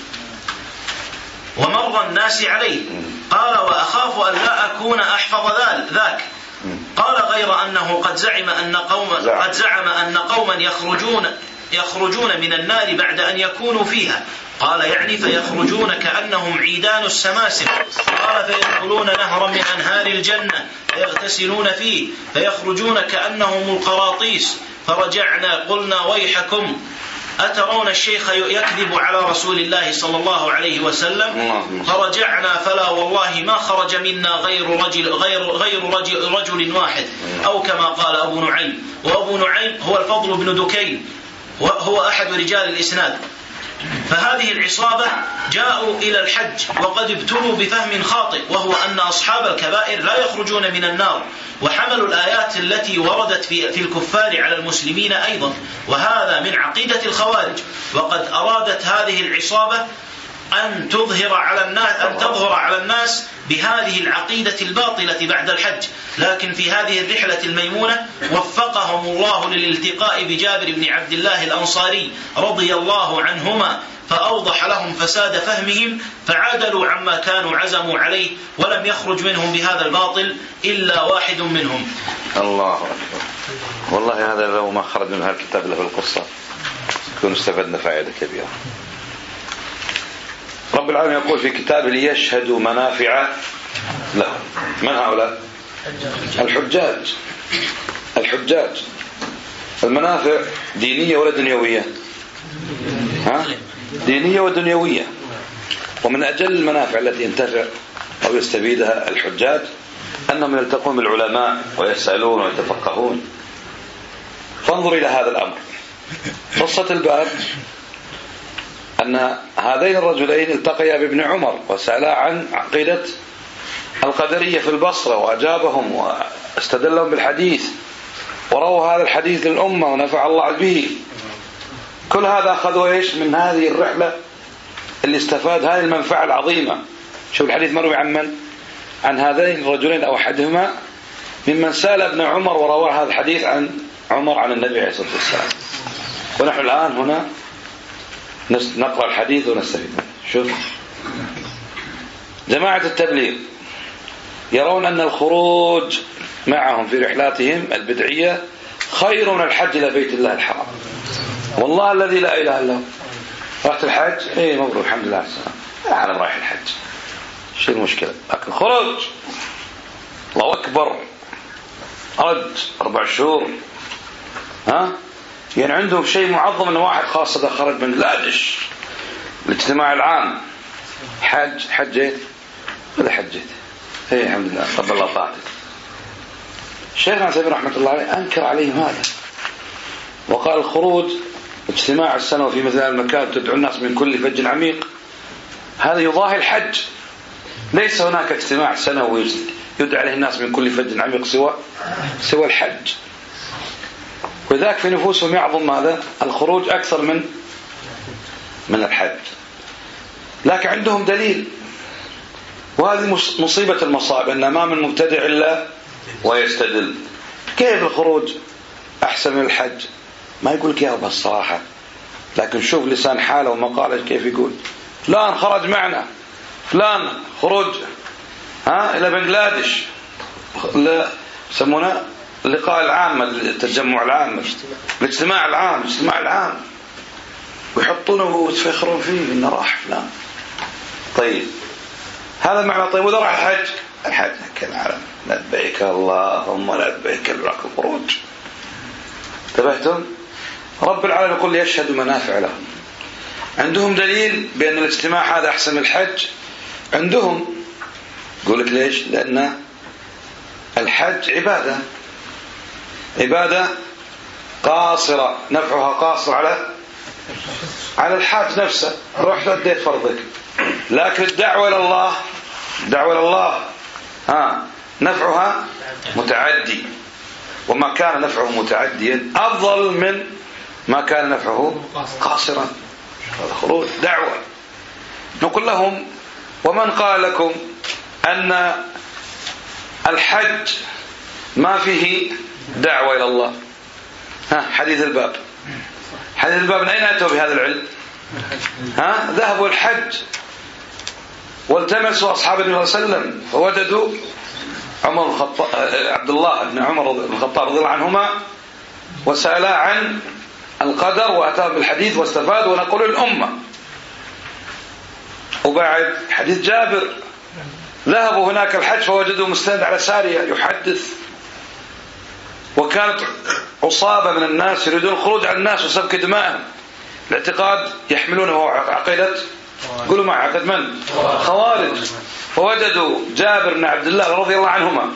ومر الناس عليه. قال وأخاف أن لا أكون أحفظ ذاك. قال غير أنه قد زعم أن قوم قد زعم أن قوما يخرجون يخرجون من النار بعد أن يكونوا فيها. قال يعني فيخرجون كأنهم عيدان السماسم. قال فيدخلون نهرا من أنهار الجنة فيغتسلون فيه فيخرجون كأنهم القراطيس. فرجعنا قلنا ويحكم أترون الشيخ يكذب على رسول الله صلى الله عليه وسلم؟ فرجعنا فلا والله ما خرج منا غير رجل غير غير رجل, رجل واحد أو كما قال أبو نعيم. وأبو نعيم هو الفضل بن دكين وهو أحد رجال الإسناد. فهذه العصابة جاءوا إلى الحج وقد ابتلوا بفهم خاطئ، وهو أن أصحاب الكبائر لا يخرجون من النار، وحملوا الآيات التي وردت في, في الكفار على المسلمين أيضا، وهذا من عقيدة الخوارج. وقد أرادت هذه العصابة أن تظهر على الناس أن تظهر على الناس بهذه العقيدة الباطلة بعد الحج، لكن في هذه الرحلة الميمونة وفقهم الله للالتقاء بجابر بن عبد الله الأنصاري رضي الله عنهما، فأوضح لهم فساد فهمهم فعادلوا عما كانوا عزموا عليه، ولم يخرج منهم بهذا الباطل إلا واحد منهم. الله أكبر. والله هذا لو ما خرج من هذا الكتاب له القصة كنا استفدنا فائدة كبيرة. رب العالمين يقول في كتابه ليشهدوا منافع له. من هؤلاء؟ الحجاج. الحجاج المنافع دينية ولا دنيوية؟ ها؟ دينية ودنيوية. ومن أجل المنافع التي ينتفع أو يستفيدها الحجاج أنهم يلتقون بالعلماء ويسألون ويتفقهون. فانظر إلى هذا الأمر. قصة الباب أن هذين الرجلين التقيا بابن عمر وسألا عن عقيدة القدرية في البصرة، وأجابهم واستدلهم بالحديث ورووا هذا الحديث للأمة ونفع الله به. كل هذا أخذوا إيش من هذه الرحلة اللي استفاد هذه المنفعة العظيمة. شوف الحديث مروي عن من؟ عن هذين الرجلين أو أحدهما ممن سأل ابن عمر وروى هذا الحديث عن عمر عن النبي عليه الصلاة والسلام. ونحن الآن هنا نقرأ الحديث ونستفيد منه. شوف جماعة التبليغ يرون أن الخروج معهم في رحلاتهم البدعية خير من الحج إلى بيت الله الحرام. والله الذي لا إله إلا هو. رحت الحج؟ إيه مبروك الحمد لله على السلامة. أعلم رايح الحج، شو المشكلة؟ لكن خرج الله أكبر رد أربع شهور، ها يعني عندهم شيء معظم أن واحد خاصة خرج من بنغلاديش الاجتماع العام حج. حجيت ولا حجيت؟ إيه الحمد لله قبل الله طاعتك. الشيخ عثيمين رحمة الله عليه أنكر عليهم هذا وقال الخروج اجتماع السنة في مثل هذا المكان تدعو الناس من كل فج عميق هذا يضاهي الحج. ليس هناك اجتماع سنوي يدعى عليه الناس من كل فج عميق سوى سوى الحج. وذاك في نفوسهم يعظم ماذا؟ الخروج أكثر من من الحج. لكن عندهم دليل، وهذه مصيبة المصائب أن ما من مبتدع إلا ويستدل. كيف الخروج أحسن من الحج؟ ما يقول لك يا رب الصراحة، لكن شوف لسان حاله ومقاله كيف يقول. فلان خرج معنا، فلان خروج ها إلى بنغلاديش يسمونه اللقاء العام، التجمع العام، الاجتماع العام، الاجتماع العام، ويحطونه ويتفخرون فيه إنه راح فلان. طيب هذا معنى. طيب وإذا راح الحج؟ الحج كالعالم لبيك اللهم لبيك البرك الخروج. انتبهتم؟ رب العالمين يقول يشهد منافع لهم. عندهم دليل بأن الاجتماع هذا أحسن من الحج. عندهم يقول لك ليش؟ لأن الحج عبادة عبادة قاصرة، نفعها قاصر على على الحاج نفسه، رحت أديت فرضك. لكن الدعوة إلى الله دعوة إلى الله ها نفعها متعدي، وما كان نفعه متعديا أفضل من ما كان نفعه قاصرا. الخروج دعوة. نقول لهم ومن قال لكم أن الحج ما فيه دعوة إلى الله؟ ها حديث الباب حديث الباب من أين أتوا بهذا العلم؟ ها ذهبوا الحج والتمسوا أصحاب النبي صلى الله عليه وسلم فوجدوا عمر الخطاب عبد الله بن عمر بن الخطاب رضي الله عنهما وسألا عن القدر وأتاه بالحديث واستفاد ونقول الأمة. وبعد حديث جابر ذهبوا هناك الحج فوجدوا مستند على سارية يحدث، وكانت عصابة من الناس يريدون الخروج على الناس وسفك دمائهم. الاعتقاد يحملونه عقيدة، قولوا مع عقيدة من؟ خوارج. فوجدوا جابر بن عبد الله رضي الله عنهما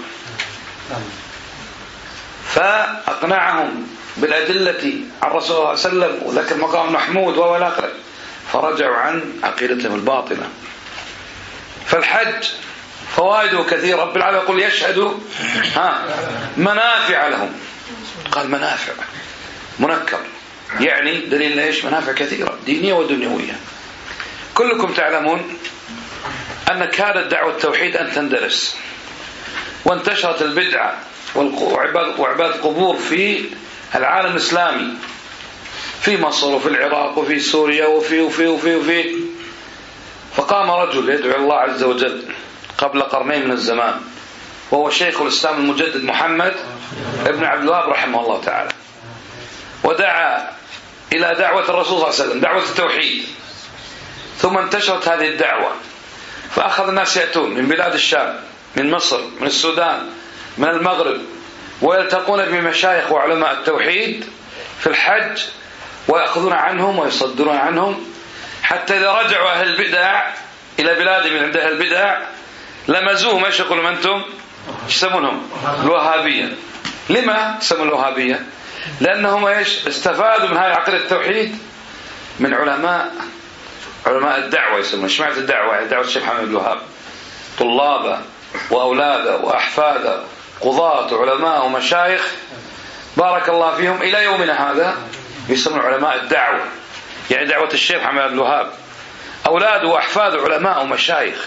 فأقنعهم بالأدلة عن رسول الله صلى الله عليه وسلم وذكر مقام محمود ولا آخره، فرجعوا عن عقيدتهم الباطنة. فالحج فوائده كثيرة. رب العالمين يقول يشهدوا ها منافع لهم. قال منافع منكر، يعني دليل ايش؟ منافع كثيرة دينية ودنيوية. كلكم تعلمون أن كادت دعوة التوحيد أن تندرس، وانتشرت البدعة وعباد القبور في العالم الإسلامي، في مصر وفي العراق وفي سوريا وفي وفي وفي وفي فقام رجل يدعو الله عز وجل قبل قرنين من الزمان، وهو شيخ الإسلام المجدد محمد ابن عبد الوهاب رحمه الله تعالى، ودعا إلى دعوة الرسول صلى الله عليه وسلم، دعوة التوحيد. ثم انتشرت هذه الدعوة، فأخذ الناس يأتون من بلاد الشام، من مصر، من السودان، من المغرب، ويلتقون بمشايخ وعلماء التوحيد في الحج ويأخذون عنهم ويصدرون عنهم، حتى إذا رجعوا أهل البدع إلى بلاد من عندها البدع لمزوهم. ايش يقولون أنتم؟ ايش يسمونهم؟ الوهابية. لما يسمون الوهابية؟ لأنهم ايش استفادوا من هذه عقيدة التوحيد من علماء علماء الدعوة يسمون. ايش معنى الدعوة؟ يعني دعوة الشيخ محمد بن الوهاب، طلابه وأولاده وأحفاده قضاة وعلماء ومشايخ بارك الله فيهم إلى يومنا هذا يسمون علماء الدعوة. يعني دعوة الشيخ محمد بن الوهاب أولاده وأحفاده علماء ومشايخ،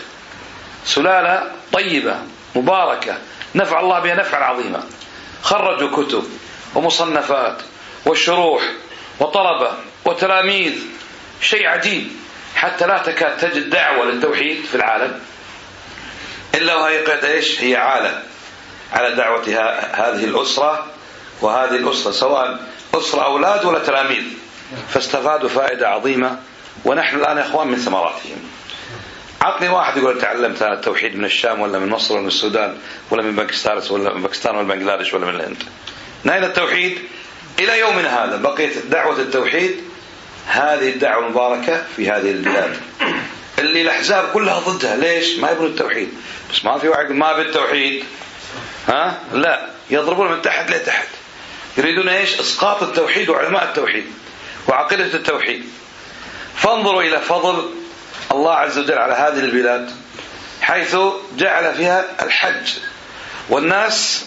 سلالة طيبة مباركة نفع الله بها نفعا عظيما، خرجوا كتب ومصنفات وشروح وطلبة وتلاميذ، شيء عجيب، حتى لا تكاد تجد دعوة للتوحيد في العالم إلا وهي قد إيش هي عالة على دعوة هذه الأسرة وهذه الأسرة، سواء أسرة أولاد ولا تلاميذ، فاستفادوا فائدة عظيمة. ونحن الآن يا أخوان من ثمراتهم. عطني واحد يقول تعلمت أنا التوحيد من الشام ولا من مصر ولا من السودان ولا من باكستان ولا من باكستان ولا بنغلاديش ولا من الهند. نهاية التوحيد إلى يومنا هذا بقيت دعوة التوحيد، هذه الدعوة المباركة في هذه البلاد اللي الأحزاب كلها ضدها. ليش؟ ما يبون التوحيد. بس ما في واحد ما بالتوحيد، ها لا، يضربون من تحت لتحت، يريدون ايش؟ اسقاط التوحيد وعلماء التوحيد وعقيدة التوحيد. فانظروا إلى فضل الله عز وجل على هذه البلاد حيث جعل فيها الحج، والناس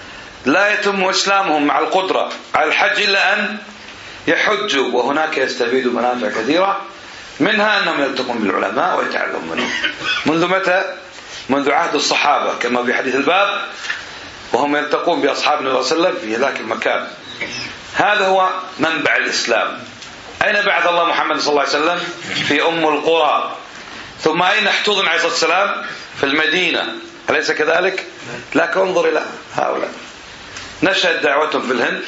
لا يتم إسلامهم مع القدرة على الحج إلا أن يحجوا، وهناك يستفيدوا منافع كثيرة، منها أنهم يلتقون بالعلماء ويتعلمون منهم. منذ متى؟ منذ عهد الصحابة كما في حديث الباب، وهم يلتقون بأصحاب النبي صلى الله عليه وسلم في ذاك المكان. هذا هو منبع الإسلام. أين بعث الله محمد صلى الله عليه وسلم؟ في أم القرى. ثم أين احتضن عليه الصلاة والسلام؟ في المدينة، أليس كذلك؟ لكن انظر إلى هؤلاء، نشأت دعوتهم في الهند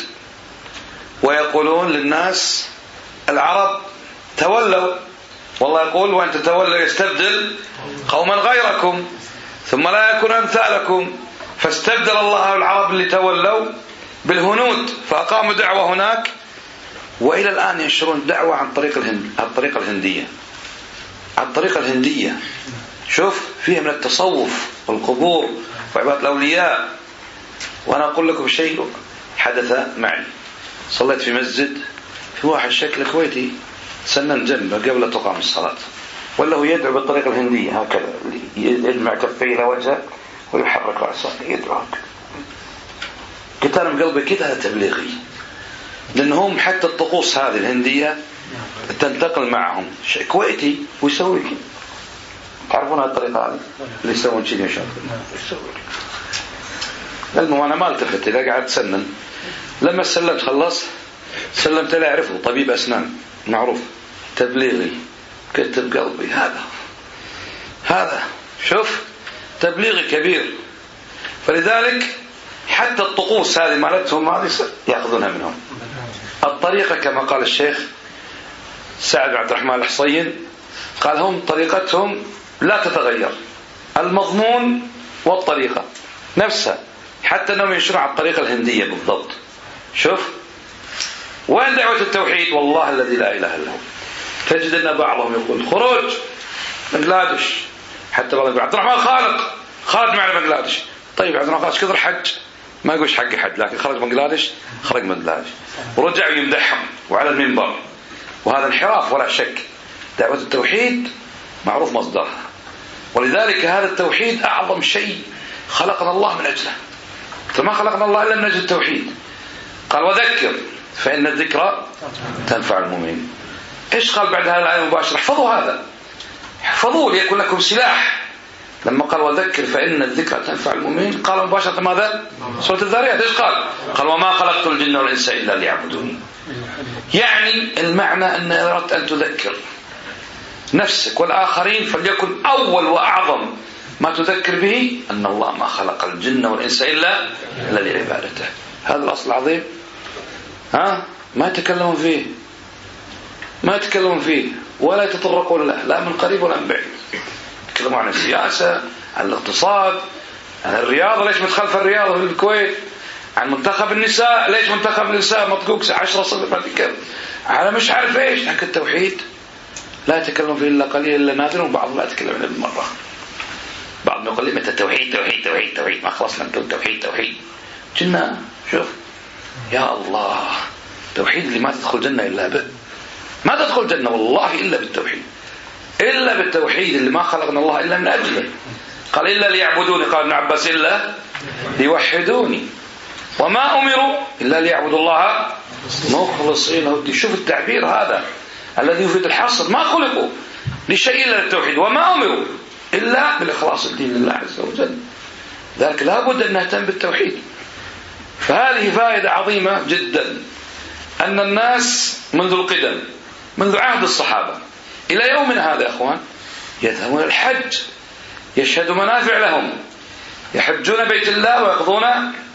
ويقولون للناس العرب تولوا، والله يقول وأن تتولوا يستبدل قوما غيركم ثم لا يكون أمثالكم، فاستبدل الله العرب اللي تولوا بالهنود فأقاموا دعوة هناك، وإلى الآن ينشرون دعوة عن طريق الهند، عن الطريقة الهندية، عن الطريقة الهندية. شوف فيها من التصوف والقبور وعبادة الأولياء. وأنا أقول لكم شيء حدث معي. صليت في مسجد، في واحد شكل كويتي سنن جنبه قبل تقام الصلاة، ولا هو يدعو بالطريقة الهندية هكذا، يجمع كفيه إلى وجهه ويحرك رأسه يدعو. قلت أنا من قلبي كده هذا تبليغي، لأنهم حتى الطقوس هذه الهندية تنتقل معهم. شيء كويتي ويسوي كده، تعرفون هذه الطريقة هذه اللي يسوون شيء يشوف يسوي. المهم أنا ما التفت إذا قاعد سنن. لما سلمت خلص سلمت لا أعرفه، طبيب أسنان معروف تبليغي. كتب قلبي هذا هذا شوف تبليغي كبير. فلذلك حتى الطقوس هذه مالتهم هذه يأخذونها منهم. الطريقة كما قال الشيخ سعد بن عبد الرحمن الحصين قال هم طريقتهم لا تتغير، المضمون والطريقة نفسها، حتى أنهم ينشرون على الطريقة الهندية بالضبط. شوف وين دعوة التوحيد؟ والله الذي لا إله إلا هو. تجد أن بعضهم يقول خروج بنغلاديش، حتى بعضهم عبد الرحمن خالق خرج معنا بنغلاديش. طيب عبد الرحمن خالق كثر حج، ما يقولش حق حد، لكن خرج بنغلاديش خرج من بنغلاديش ورجع يمدحهم وعلى المنبر، وهذا انحراف ولا شك. دعوة التوحيد معروف مصدرها، ولذلك هذا التوحيد أعظم شيء خلقنا الله من أجله. فما خلقنا الله إلا من أجل التوحيد. قال وذكر فإن الذكرى تنفع المؤمنين. إيش قال بعد هذا الآية مباشرة؟ احفظوا هذا، احفظوا ليكون لكم سلاح. لما قال وذكر فإن الذكرى تنفع المؤمنين قال مباشرة ماذا؟ سورة الذاريات إيش قال؟ قال وما خلقت الجن والإنس إلا ليعبدوني. يعني المعنى أن أردت أن تذكر نفسك والآخرين، فليكن أول وأعظم ما تذكر به أن الله ما خلق الجن والإنس إلا إلا لعبادته. هذا الأصل العظيم. ها ما يتكلمون فيه، ما يتكلمون فيه ولا يتطرقون له، لا من قريب ولا من بعيد. يتكلمون عن السياسة، عن الاقتصاد، عن الرياضة، ليش متخلف الرياضة في الكويت، عن منتخب النساء، ليش منتخب النساء مطقوق عشرة صفر ما تكلم، على مش عارف ايش. حق التوحيد لا يتكلم فيه إلا قليل إلا نادر، وبعض لا يتكلم إلا بالمرة. بعض يقول لي متى توحيد توحيد توحيد توحيد، ما خلصنا نقول توحيد توحيد. جنة شوف يا الله، توحيد اللي ما تدخل جنة إلا به، ما تدخل جنة والله إلا بالتوحيد، إلا بالتوحيد اللي ما خلقنا الله إلا من أجله. قال إلا ليعبدوني، قال ابن عباس إلا ليوحدوني، وما أمروا إلا ليعبدوا الله مخلصين له الدين. شوف التعبير هذا الذي يفيد الحصر، ما خلقوا لشيء إلا للتوحيد، وما أمروا إلا بالإخلاص الدين لله عز وجل. ذلك لا بد أن نهتم بالتوحيد. فهذه فائدة عظيمة جدا، أن الناس منذ القدم، منذ عهد الصحابة إلى يومنا هذا يا أخوان، يذهبون الحج، يشهد منافع لهم، يحجون بيت الله ويقضون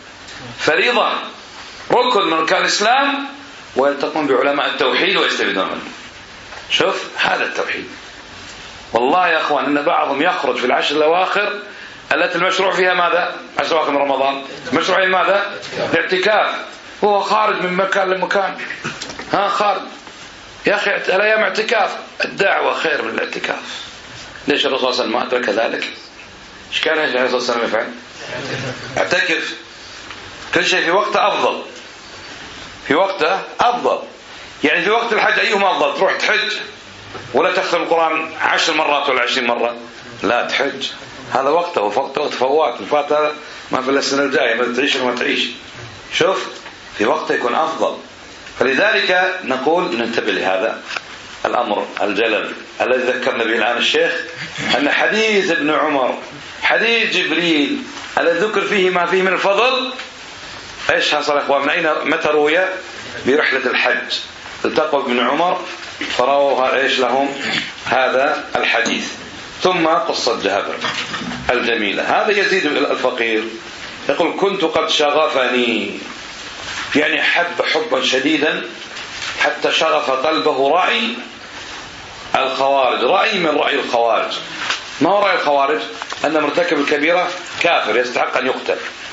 فريضة ركن من أركان الإسلام، ويلتقون بعلماء التوحيد ويستفيدون منه. شوف هذا التوحيد. والله يا أخوان أن بعضهم يخرج في العشر الأواخر التي المشروع فيها ماذا؟ عشر أواخر من رمضان مشروع ماذا؟ الاعتكاف، هو خارج من مكان لمكان، ها خارج يا أخي الأيام اعتكاف. الدعوة خير من الاعتكاف. ليش الرسول صلى الله عليه وسلم ما أدرك ذلك؟ إيش كان الرسول صلى الله عليه وسلم يفعل؟ اعتكف. كل شيء في وقته أفضل، في وقته أفضل. يعني في وقت الحج أيهما أفضل؟ تروح تحج ولا تختم القرآن عشر مرات ولا عشرين مرة؟ لا تحج، هذا وقته، وفقته فوات الفات هذا ما في السنة الجاية، ما تعيش وما تعيش. شوف في وقته يكون أفضل. فلذلك نقول ننتبه لهذا الأمر الجلل الذي ذكرنا به الآن الشيخ، أن حديث ابن عمر، حديث جبريل الذي ذكر فيه ما فيه من الفضل، ايش حصل يا اخوان؟ من اين متى روي؟ برحلة الحج التقوا ابن عمر فرووا ايش لهم هذا الحديث. ثم قصة جابر الجميلة. هذا يزيد الفقير يقول كنت قد شغفني، يعني حب حبا شديدا حتى شغف قلبه رأي الخوارج. رأي من رأي الخوارج. ما هو رأي الخوارج؟ أن مرتكب الكبيرة كافر يستحق أن يقتل،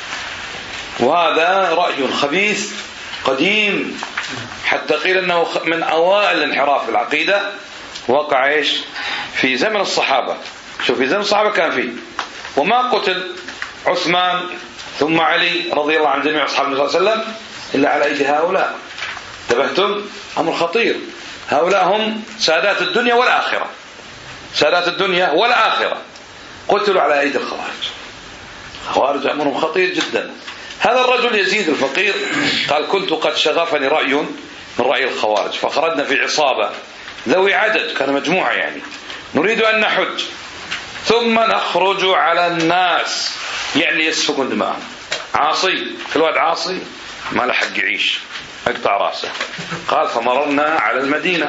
وهذا رأي خبيث قديم، حتى قيل أنه من أوائل الانحراف في العقيدة. وقع إيش في زمن الصحابة. شوف في زمن الصحابة كان فيه، وما قتل عثمان ثم علي رضي الله عن جميع أصحاب النبي صلى الله عليه وسلم إلا على أيدي هؤلاء. انتبهتم؟ أمر خطير. هؤلاء هم سادات الدنيا والآخرة، سادات الدنيا والآخرة قتلوا على أيدي الخوارج. الخوارج أمرهم خطير جدا. هذا الرجل يزيد الفقير قال كنت قد شغفني رأي من رأي الخوارج، فخرجنا في عصابة ذوي عدد، كان مجموعة يعني، نريد أن نحج ثم نخرج على الناس، يعني يسفكون دماءهم. عاصي، كل واحد عاصي ما له حق يعيش، اقطع راسه. قال فمررنا على المدينة،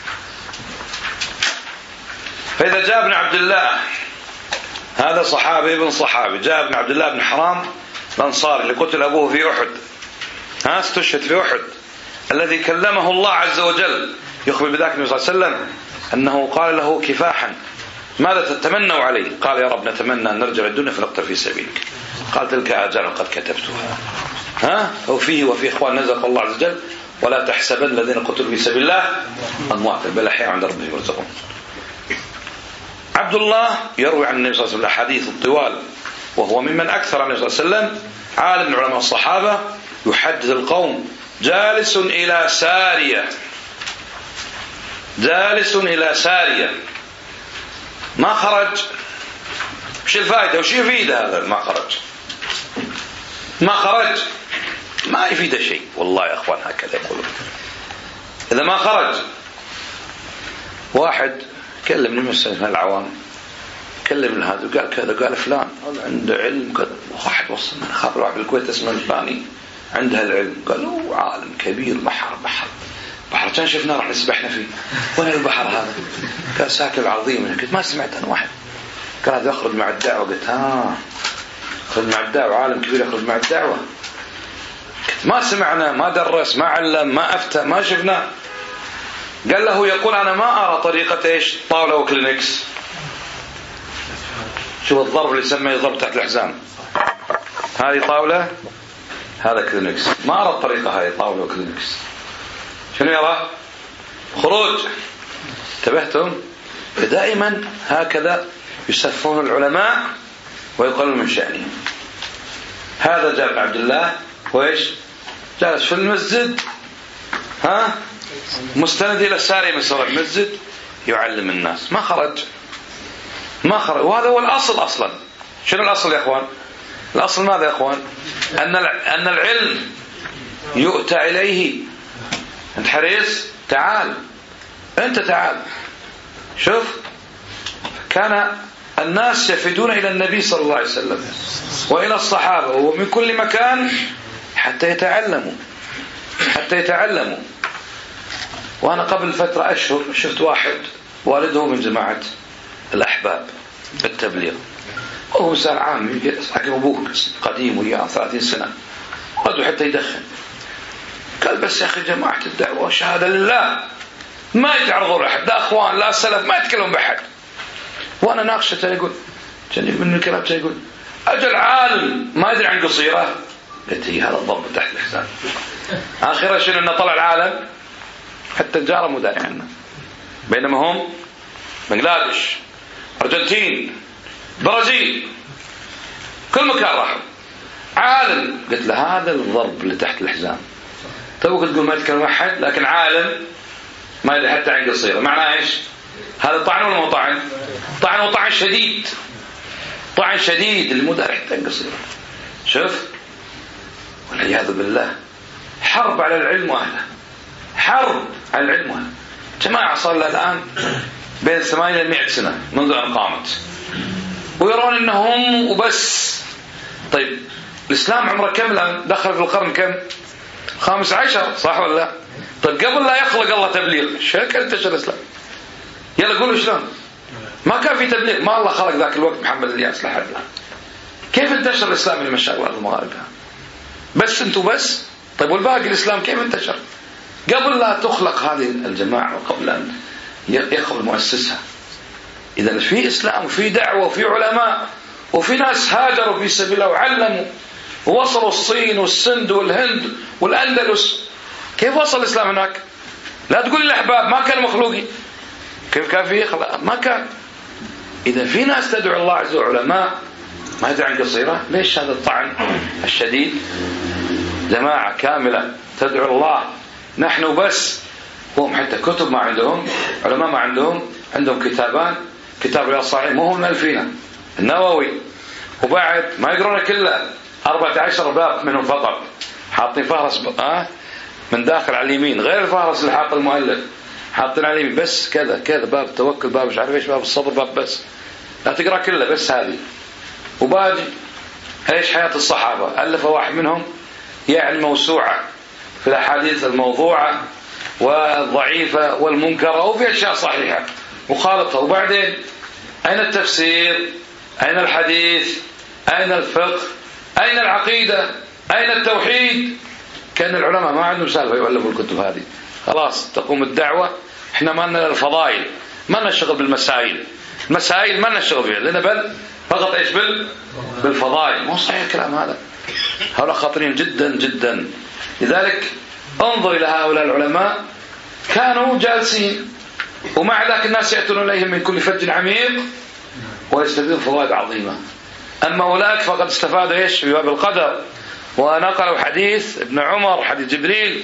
فإذا جاء ابن عبد الله، هذا صحابي ابن صحابي، جاء ابن عبد الله بن حرام الأنصاري اللي قتل أبوه في أحد، ها استشهد في أحد، الذي كلمه الله عز وجل يخبر بذلك النبي صلى الله عليه وسلم أنه قال له كفاحا ماذا تتمنوا عليه؟ قال يا رب نتمنى أن نرجع الدنيا فنقتل في سبيلك. قال تلك آجال قد كتبتها، ها وفيه وفي إخوان نزل الله عز وجل ولا تحسبن الذين قتلوا في سبيل الله أمواتا بل أحياء عند ربهم يرزقون. عبد الله يروي عن النبي صلى الله عليه وسلم الحديث الطوال، وهو ممن أكثر عن النبي صلى الله عليه وسلم، عالم من علماء الصحابة، يحدث القوم جالس إلى سارية، جالس إلى سارية ما خرج. وش الفائدة؟ وش يفيد هذا ما خرج؟ ما خرج ما يفيد شيء والله يا أخوان، هكذا يقولون. إذا ما خرج، واحد كلمني من العوام، كلم هذا وقال كذا، قال فلان عنده علم كذا، واحد وصل من خبر واحد بالكويت اسمه الفلاني عندها العلم، قالوا عالم كبير، بحر بحر بحر كان شفنا راح نسبحنا فيه. وين البحر هذا؟ قال ساكن عظيم. قلت ما سمعت أنا واحد قال هذا يخرج مع الدعوة. قلت ها يخرج مع الدعوة، عالم كبير يخرج مع الدعوة. ما سمعنا، ما درس، ما علم، ما أفتى، ما شفنا. قال له يقول أنا ما أرى طريقة إيش طاولة وكلينكس. شوف الضرب اللي يسمى ضرب تحت الحزام، هذه طاولة هذا كلينكس. ما أرى الطريقة هذه طاولة وكلينكس. شنو يرى؟ خروج انتبهتم؟ فدائما هكذا يسفون العلماء ويقلون من شأنهم. هذا جابر بن عبد الله وإيش؟ جالس في المسجد ها مستند إلى سارية من سوار المسجد يعلم الناس، ما خرج ما خرج وهذا هو الأصل أصلا. شنو الأصل يا أخوان؟ الأصل ماذا يا أخوان؟ أن أن العلم يؤتى إليه. أنت حريص؟ تعال أنت تعال. شوف كان الناس يفدون إلى النبي صلى الله عليه وسلم وإلى الصحابة ومن كل مكان حتى يتعلموا حتى يتعلموا. وأنا قبل فترة أشهر شفت واحد والده من جماعة الأحباب بالتبليغ، وهو مسأل عام حكم أبوه قديم وياه ثلاثين سنة، قدوا حتى يدخن. قال بس يا أخي جماعة الدعوة شهادة لله ما يتعرضوا لأحد، لا أخوان لا سلف، ما يتكلمون بأحد. وأنا ناقشته يقول جاني من الكلام يقول أجل عالم ما يدري عن قصيرة. قلت هي هذا الضرب تحت الحساب. آخر شيء أنه طلع العالم حتى الجارة مداري عنه، بينما هم بنغلاديش أرجنتين برازيل كل مكان راحوا عالم. قلت له هذا الضرب اللي تحت الحزام. تو تقول ما يتكلم أحد لكن عالم ما يدري حتى عن قصيرة، معناه إيش؟ هذا طعن ولا مو طعن؟ طعن وطعن شديد، طعن شديد المدار حتى عن قصيرة. شوف والعياذ بالله حرب على العلم وأهله، حرب على العلم وأهله. جماعة صار لها الآن بين ثمانين إلى مئة سنة منذ أن قامت، ويرون أنهم وبس. طيب الإسلام عمره كم الآن؟ دخل في القرن كم؟ خامس عشر صح ولا لا؟ طيب قبل لا يخلق الله تبليغ شكل انتشر الإسلام. يلا قولوا شلون؟ ما كان في تبليغ، ما الله خلق ذاك الوقت محمد الياس لحد الآن. كيف انتشر الإسلام من مشارق الأرض المغاربة؟ بس انتوا بس. طيب والباقي الإسلام كيف انتشر؟ قبل لا تخلق هذه الجماعة وقبل أن يخلق مؤسسها. إذا في إسلام وفي دعوة وفي علماء وفي ناس هاجروا في سبيل الله وعلموا ووصلوا الصين والسند والهند والأندلس. كيف وصل الإسلام هناك؟ لا تقول الأحباب ما كانوا مخلوقين. كيف كان فيه خلق؟ ما كان. إذا في ناس تدعو الله عز وجل علماء ما يدري عن قصيرة، ليش هذا الطعن الشديد؟ جماعة كاملة تدعو الله نحن بس، هم حتى كتب ما عندهم، علماء ما عندهم، عندهم كتابان، كتاب رياض الصالحين مو هم الفينا النووي، وبعد ما يقرون كله أربعة عشر باب منهم فقط، حاطين فهرس آه من داخل على اليمين غير الفهرس اللي حاط المؤلف، حاطين على اليمين بس كذا كذا باب التوكل، باب مش عارف ايش، باب الصبر، باب بس لا تقرأ كله بس هذه. وباقي ايش؟ حياة الصحابة ألف واحد منهم يعني موسوعة في الأحاديث الموضوعة والضعيفة والمنكرة وفي أشياء صحيحة وخالطها. وبعدين أين التفسير؟ أين الحديث؟ أين الفقه؟ أين العقيدة؟ أين التوحيد؟ كان العلماء ما عندهم سالفة يؤلفوا الكتب هذه. خلاص تقوم الدعوة، احنا ما لنا الفضائل، ما لنا شغل بالمسائل، مسائل ما لنا شغل بها، لنا بل فقط ايش بال بالفضائل. مو صحيح الكلام هذا، هؤلاء خطرين جدا جدا. لذلك انظر إلى هؤلاء العلماء كانوا جالسين ومع ذلك الناس يأتون إليهم من كل فج عميق ويستفيدون فوائد عظيمة. أما أولئك فقد استفادوا ايش؟ في باب القدر، ونقلوا حديث ابن عمر، حديث جبريل.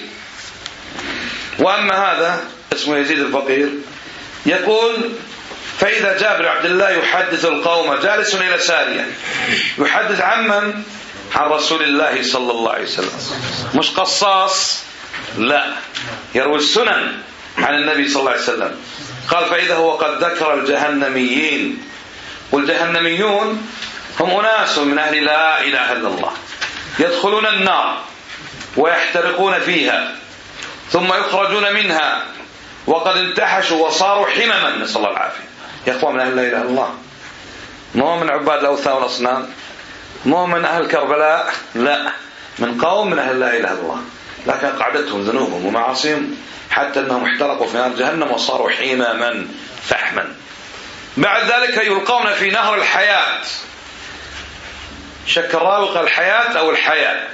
وأما هذا اسمه يزيد الفقير يقول فإذا جابر عبد الله يحدث القوم جالس إلى سارية، يحدث عمن؟ عن رسول الله صلى الله عليه وسلم، مش قصاص، لا، يروي السنن عن النبي صلى الله عليه وسلم. قال فإذا هو قد ذكر الجهنميين، والجهنميون هم أناس من أهل لا إله إلا الله يدخلون النار ويحترقون فيها ثم يخرجون منها وقد انتحشوا وصاروا حمما، نسأل الله العافية. يا أخوان من أهل لا إله إلا الله، مو من عباد الأوثان والأصنام، مو من أهل كربلاء، لا، من قوم من أهل لا إله إلا الله، لكن قعدتهم ذنوبهم ومعاصيهم حتى أنهم احترقوا في نار جهنم وصاروا حماما فحما. بعد ذلك يلقون في نهر الحياة، شك الراوي قال الحياة أو الحياة،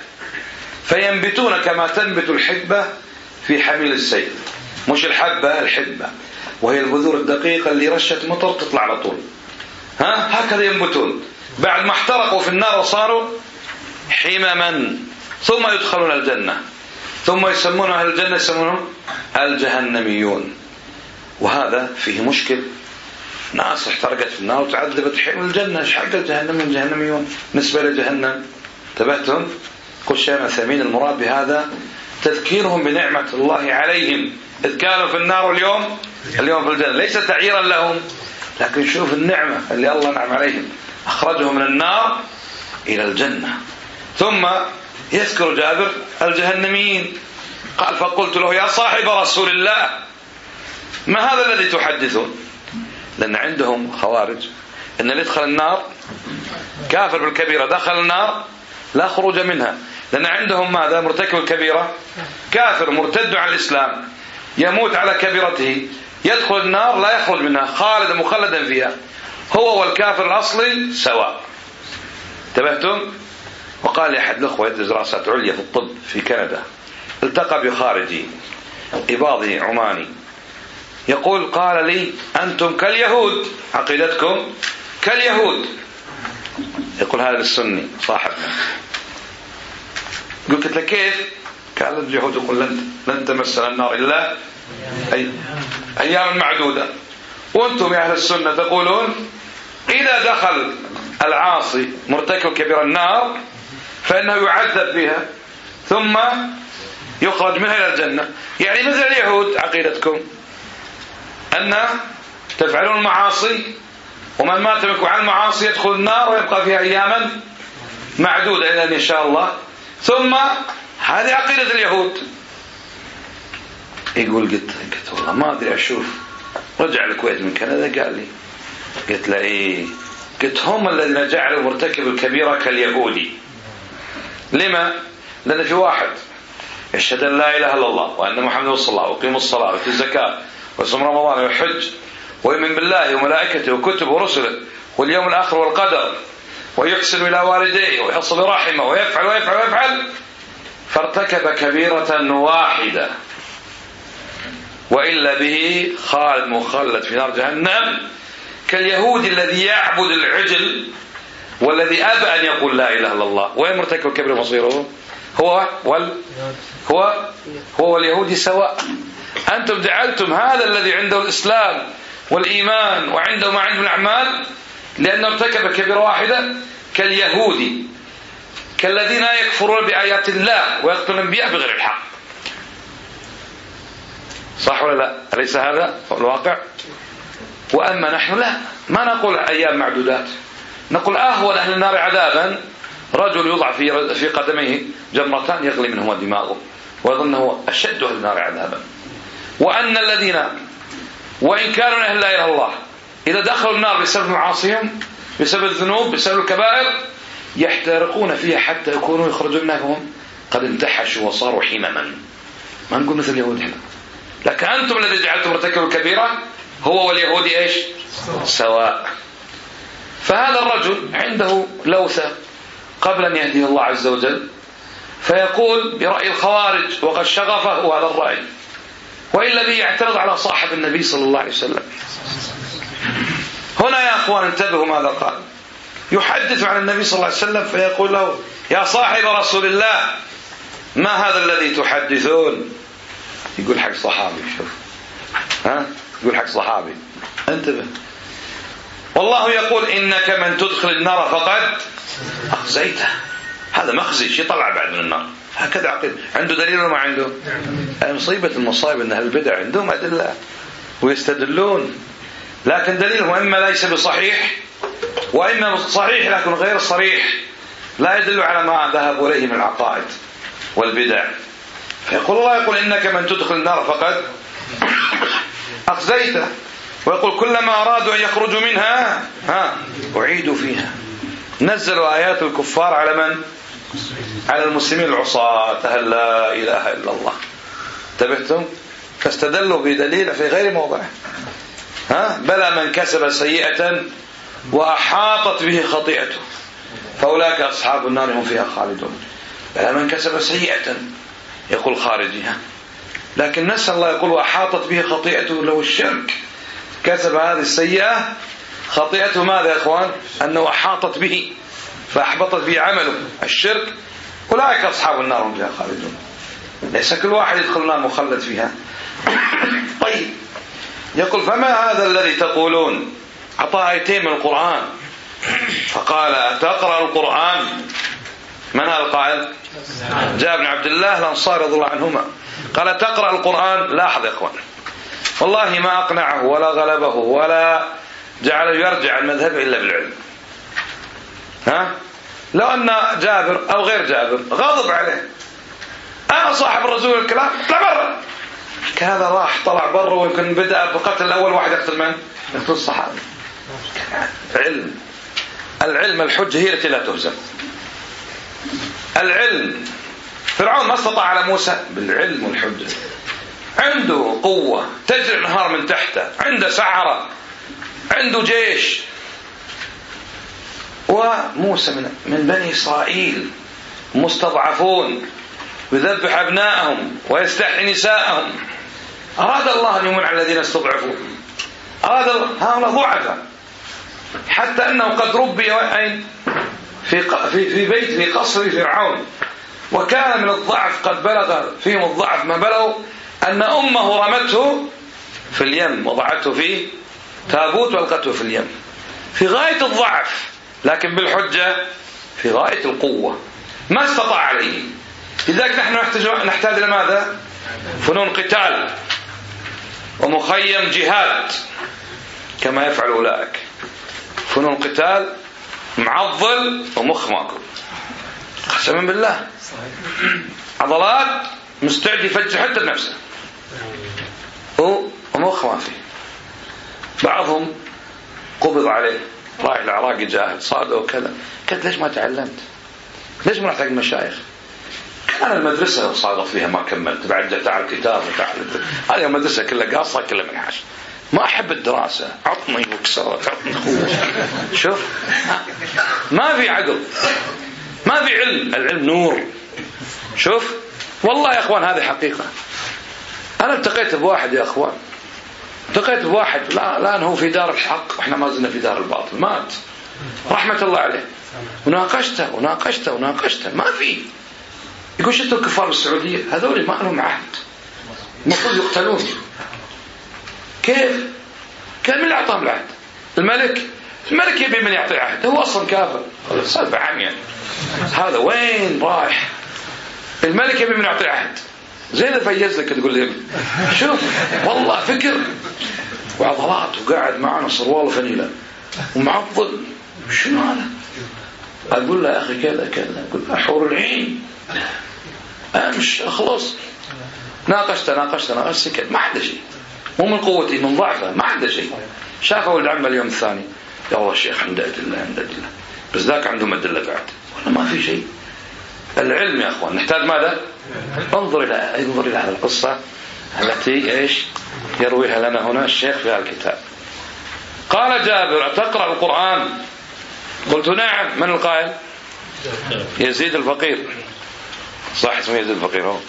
فينبتون كما تنبت الحبة في حميل السيل، مش الحبة الحبة، وهي البذور الدقيقة اللي رشت مطر تطلع على طول، ها هكذا ينبتون بعد ما احترقوا في النار وصاروا حمما، ثم يدخلون الجنة، ثم يسمون أهل الجنة يسمونهم الجهنميون. وهذا فيه مشكل، ناس احترقت في النار وتعذبت حين الجنة، ايش حق الجهنميين الجهنميون نسبة لجهنم؟ انتبهتم؟ كل شيء ثمين. المراد بهذا تذكيرهم بنعمة الله عليهم إذ كانوا في النار واليوم اليوم في الجنة، ليس تعييرا لهم، لكن شوف النعمة اللي الله نعم عليهم، أخرجهم من النار إلى الجنة. ثم يذكر جابر الجهنميين، قال فقلت له يا صاحب رسول الله ما هذا الذي تحدثون؟ لأن عندهم خوارج أن اللي يدخل النار كافر بالكبيرة دخل النار لا خروج منها، لأن عندهم ماذا؟ مرتكب الكبيرة كافر مرتد عن الإسلام يموت على كبيرته يدخل النار لا يخرج منها خالدا مخلدا فيها، هو والكافر الأصلي سواء. انتبهتم؟ وقال لي أحد الأخوة يدرس دراسات عليا في الطب في كندا، التقى بخارجي إباضي عماني يقول قال لي أنتم كاليهود، عقيدتكم كاليهود. يقول هذا السني صاحبنا. قلت له كيف؟ قال اليهود يقول لن, لن تمسنا النار إلا أي أيام معدودة، وأنتم يا أهل السنة تقولون إذا دخل العاصي مرتكب كبير النار فإنه يعذب بها ثم يخرج منها إلى الجنة. يعني مثل اليهود عقيدتكم أن تفعلون المعاصي ومن مات منكم على المعاصي يدخل النار ويبقى فيها أياما معدودة إلى إن شاء الله، ثم هذه عقيدة اليهود. يقول قلت قلت والله ما أدري أشوف. رجع الكويت من كندا قال لي، قلت له إيه؟ قلت هم الذين جعلوا مرتكب الكبيرة كاليهودي. لما؟ لأن في واحد يشهد أن لا إله إلا الله وأن محمد رسول الله ويقيم الصلاة ويؤتي الزكاة ويصوم رمضان ويحج ويؤمن بالله وملائكته وكتبه ورسله واليوم الآخر والقدر ويحسن إلى والديه ويحصل رحمه ويفعل ويفعل ويفعل، فارتكب كبيرة واحدة وإلا به خالد مخلد في نار جهنم كاليهود الذي يعبد العجل والذي أبى أن يقول لا إله إلا الله. وين مرتكب الكبيرة مصيره؟ هو وال هو هو واليهودي سواء. أنتم جعلتم هذا الذي عنده الإسلام والإيمان وعنده ما عنده الأعمال لأنه ارتكب كبيرة واحدة كاليهودي كالذين يكفرون بآيات الله ويقتلون الأنبياء بغير الحق. صح ولا لا؟ أليس هذا الواقع؟ وأما نحن لا، ما نقول أيام معدودات، نقول أهون أهل النار عذابا رجل يوضع في في قدميه جمرتان يغلي منهما دماغه ويظنه أشد أهل النار عذابا. وأن الذين وإن كانوا أهل لا إله إلا الله إذا دخلوا النار بسبب معاصيهم بسبب الذنوب بسبب الكبائر يحترقون فيها حتى يكونوا يخرجون منهم قد انتحشوا وصاروا حمما. ما نقول مثل اليهود هنا، لكن أنتم الذي جعلتم مرتكب الكبيرة هو واليهودي إيش؟ سواء. فهذا الرجل عنده لوثة قبل أن يهديه الله عز وجل فيقول برأي الخوارج وقد شغفه هذا الرأي، وإلا به يعترض على صاحب النبي صلى الله عليه وسلم. هنا يا أخوان انتبهوا ماذا قال، يحدث عن النبي صلى الله عليه وسلم فيقول له يا صاحب رسول الله ما هذا الذي تحدثون؟ يقول حق صحابي. شوف ها يقول حق صحابي انتبه. والله يقول إنك من تدخل النار فقد أخزيته. هذا مخزي شيء طلع بعد من النار. هكذا عقيد. عنده دليل ولا ما عنده؟ مصيبة المصائب أن البدع عندهم أدلة ويستدلون، لكن دليلهم إما ليس بصحيح وإما صحيح لكن غير صريح لا يدل على ما ذهب إليه من العقائد والبدع. فيقول الله يقول إنك من تدخل النار فقد أخزيته، ويقول كلما أرادوا أن يخرجوا منها ها أعيدوا فيها. نزلوا آيات الكفار على من؟ على المسلمين العصاة هل لا إله إلا الله. انتبهتم؟ فاستدلوا بدليل في غير موضعه. ها بلى من كسب سيئة وأحاطت به خطيئته فأولئك أصحاب النار هم فيها خالدون. بلى من كسب سيئة يقول خارجها، لكن نسأل الله يقول وأحاطت به خطيئته له الشرك كسب هذه السيئة خطيئته ماذا يا أخوان؟ أنه أحاطت به فأحبطت به عمله الشرك. أولئك أصحاب النار هم فيها خالدون. ليس كل واحد يدخل النار مخلد فيها. طيب يقول فما هذا الذي تقولون؟ أعطاه آيتين من القرآن فقال تقرأ القرآن. من هذا القائل؟ جاء ابن عبد الله الأنصاري رضي الله عنهما قال تقرأ القرآن. لاحظ يا إخوان والله ما أقنعه ولا غلبه ولا جعله يرجع عن مذهبه إلا بالعلم. ها؟ لو أن جابر أو غير جابر غضب عليه أنا صاحب الرسول الكلام طلع برا، كهذا راح طلع برا ويمكن بدأ بقتل الأول واحد يقتل من؟ يقتل الصحابة. علم العلم الحجة هي التي لا تهزم. العلم فرعون ما استطاع على موسى بالعلم والحجة. عنده قوة تجري النهار من تحته، عنده سعرة، عنده جيش. وموسى من, من بني إسرائيل مستضعفون يذبح أبنائهم ويستحي نساءهم. أراد الله أن يمنع الذين استضعفوا. أراد هؤلاء ضعفاء حتى أنه قد ربي في في بيت في قصر فرعون، وكان من الضعف قد بلغ فيهم الضعف ما بلغوا أن أمه رمته في اليم وضعته في تابوت والقته في اليم في غاية الضعف، لكن بالحجة في غاية القوة ما استطاع عليه. لذلك نحن نحتاج نحتاج إلى ماذا؟ فنون قتال ومخيم جهاد كما يفعل أولئك. فنون قتال معضل ومخمر قسما بالله، عضلات مستعد يفجر حتى بنفسه ومخمر فيه. بعضهم قبض عليه رايح العراق يجاهد صاد وكذا، قلت ليش ما تعلمت؟ ليش ما رحت حق المشايخ؟ أنا المدرسة صادت فيها ما كملت، بعد تعال الكتاب وتعال هذه المدرسة كلها قاصة كلها منحاش، ما أحب الدراسة، عطني وكسرت عطني خوش. شوف ما في عقل ما في علم، العلم نور. شوف والله يا أخوان هذه حقيقة. أنا التقيت بواحد يا أخوان، التقيت بواحد لا لا هو في دار الحق وإحنا ما زلنا في دار الباطل، مات رحمة الله عليه، وناقشته وناقشته وناقشته ما في. يقول شفتوا الكفار بالسعودية هذول ما لهم عهد المفروض يقتلون. كيف؟ كان من اللي أعطاهم العهد؟ الملك. الملك يبي من يعطي عهد؟ هو أصلا كافر صلب عميان. هذا وين رايح؟ الملك يبي من يعطي عهد زي اللي فيز لك تقول لي شوف والله فكر وعضلات وقاعد معنا صروال فنيلة ومعضل. شنو هذا؟ أقول له يا أخي كذا كذا، أقول له حور العين أمش أخلص. ناقشت ناقشت ناقشت سكت ما عنده شيء، مو من قوتي من ضعفه ما عنده شيء. شافه ولد عمه اليوم الثاني يا الله الشيخ عنده أدلة عنده أدلة، بس ذاك عندهم أدلة بعد ولا ما في شيء. العلم يا أخوان نحتاج ماذا؟ انظر إلى انظر إلى هذه القصة التي إيش يرويها لنا هنا الشيخ في الكتاب. قال جابر تقرأ القرآن؟ قلت نعم. من القائل؟ يزيد الفقير، صح اسمه يزيد الفقير هو.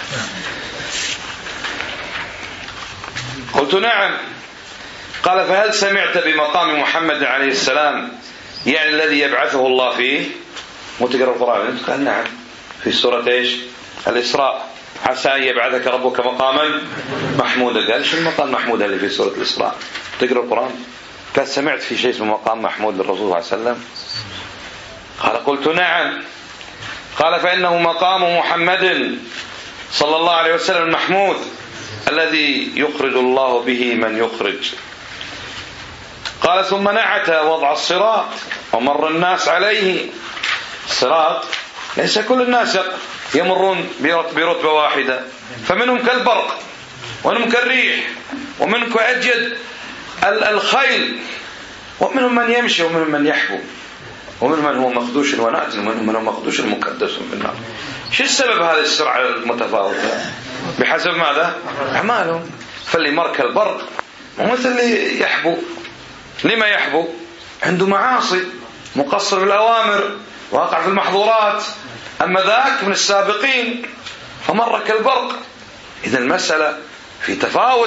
قلت نعم. قال فهل سمعت بمقام محمد عليه السلام يعني الذي يبعثه الله فيه؟ متقرأ القرآن؟ قال نعم في سورة إيش؟ الإسراء عسى أن يبعثك ربك مقاما محمودا. قال شو المقام محمود اللي في سورة الإسراء؟ تقرأ القرآن؟ قال سمعت في شيء اسمه مقام محمود للرسول صلى الله عليه وسلم؟ قال قلت نعم. قال فإنه مقام محمد صلى الله عليه وسلم المحمود الذي يخرج الله به من يخرج. قال ثم نعت وضع الصراط ومر الناس عليه. الصراط ليس كل الناس يمرون برتبة واحدة، فمنهم كالبرق ومنهم كالريح ومنهم كأجد الخيل، ومنهم من يمشي ومنهم من يحبو، ومنهم من هو مخدوش وناتن ومنهم من هو مخدوش مكدس في النار. شو السبب هذه السرعة المتفاوتة؟ بحسب ماذا؟ أعمالهم. فاللي مر كالبرق ومثل اللي يحبو. لما يحبو؟ عنده معاصي مقصر بالأوامر واقع في المحظورات، أما ذاك من السابقين فمر كالبرق. إذا المسألة في تفاوت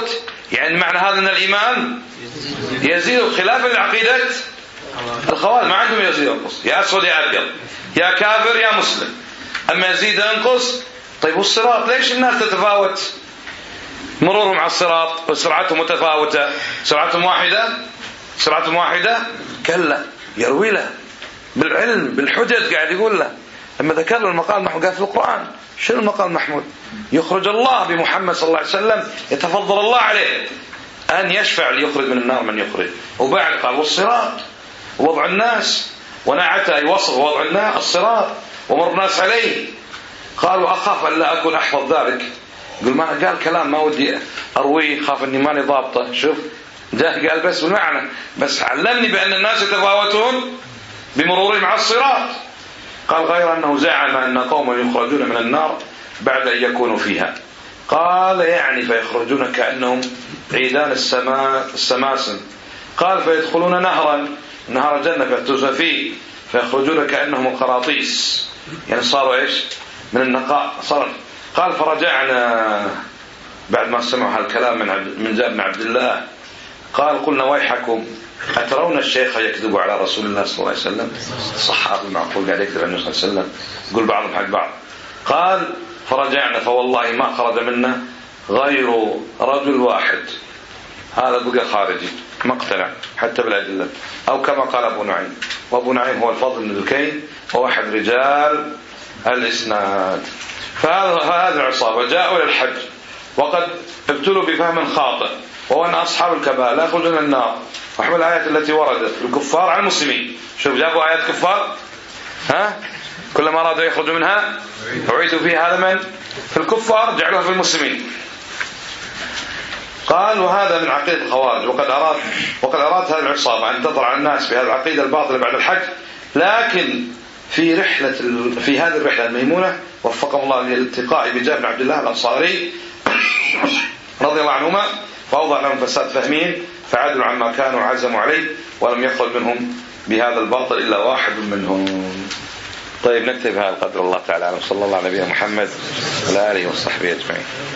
يعني معنى هذا أن الإيمان يزيد خلافا لعقيدة الخوارج، ما عندهم يزيد ينقص، يا أسود يا أبيض، يا كافر يا مسلم. أما يزيد ينقص. طيب والصراط ليش الناس تتفاوت مرورهم على الصراط وسرعتهم متفاوتة؟ سرعتهم واحدة؟ سرعتهم واحدة؟ كلا، يروي له بالعلم بالحجج، قاعد يقول له لما ذكر له المقام المحمود قال في القرآن شنو المقام المحمود؟ يخرج الله بمحمد صلى الله عليه وسلم، يتفضل الله عليه أن يشفع ليخرج من النار من يخرج. وبعد قال والصراط ووضع الناس، ونعته يوصف وضع الناس الصراط ومر الناس عليه. قالوا أخاف أن لا أكون أحفظ ذلك. يقول ما قال كلام ما ودي أرويه، خاف أني ماني ضابطه. شوف جاء قال بس بالمعنى، بس علمني بأن الناس يتفاوتون بمرورهم على الصراط. قال غير أنه زعم أن قوما يخرجون من النار بعد أن يكونوا فيها. قال يعني فيخرجون كأنهم عيدان السماء السماسم. قال فيدخلون نهرا، نهر الجنة فيحتوز فيه، فيخرجون كأنهم القراطيس، يعني صاروا إيش من النقاء صار. قال فرجعنا بعد ما سمعوا هالكلام من من جابر بن عبد الله. قال قلنا ويحكم أترون الشيخ يكذب على رسول الله صلى الله عليه وسلم؟ الصحابي المعقول قاعد يكذب على النبي صلى الله عليه وسلم، يقول بعضهم حق بعض. قال فرجعنا فوالله ما خرج منا غير رجل واحد، هذا بقى خارجي ما اقتنع حتى بالأدلة، أو كما قال أبو نعيم، وأبو نعيم هو الفضل بن دكين وواحد رجال الإسناد. فهذا العصابة جاءوا إلى الحج وقد ابتلوا بفهم خاطئ، وهو أن أصحاب الكبائر لا يخرجون من النار، وحمل الآيات التي وردت في الكفار على المسلمين. شوف جابوا آيات كفار، ها كلما أرادوا يخرجوا منها أعيدوا فيها. هذا من في الكفار جعلوها في المسلمين. قال وهذا من عقيدة الخوارج، وقد أراد وقد أراد هذه العصابة أن تطلع الناس بهذه العقيدة الباطلة بعد الحج. لكن في رحلة في هذه الرحلة الميمونة وفقهم الله للالتقاء بجابر بن عبد الله الأنصاري رضي الله عنهما، فأوضع لهم فساد فهمين فعدلوا عما كانوا عزموا عليه، ولم يخرج منهم بهذا الباطل إلا واحد منهم. طيب نكتب هذا القدر، الله تعالى صلى الله على نبينا محمد وعلى آله وصحبه أجمعين.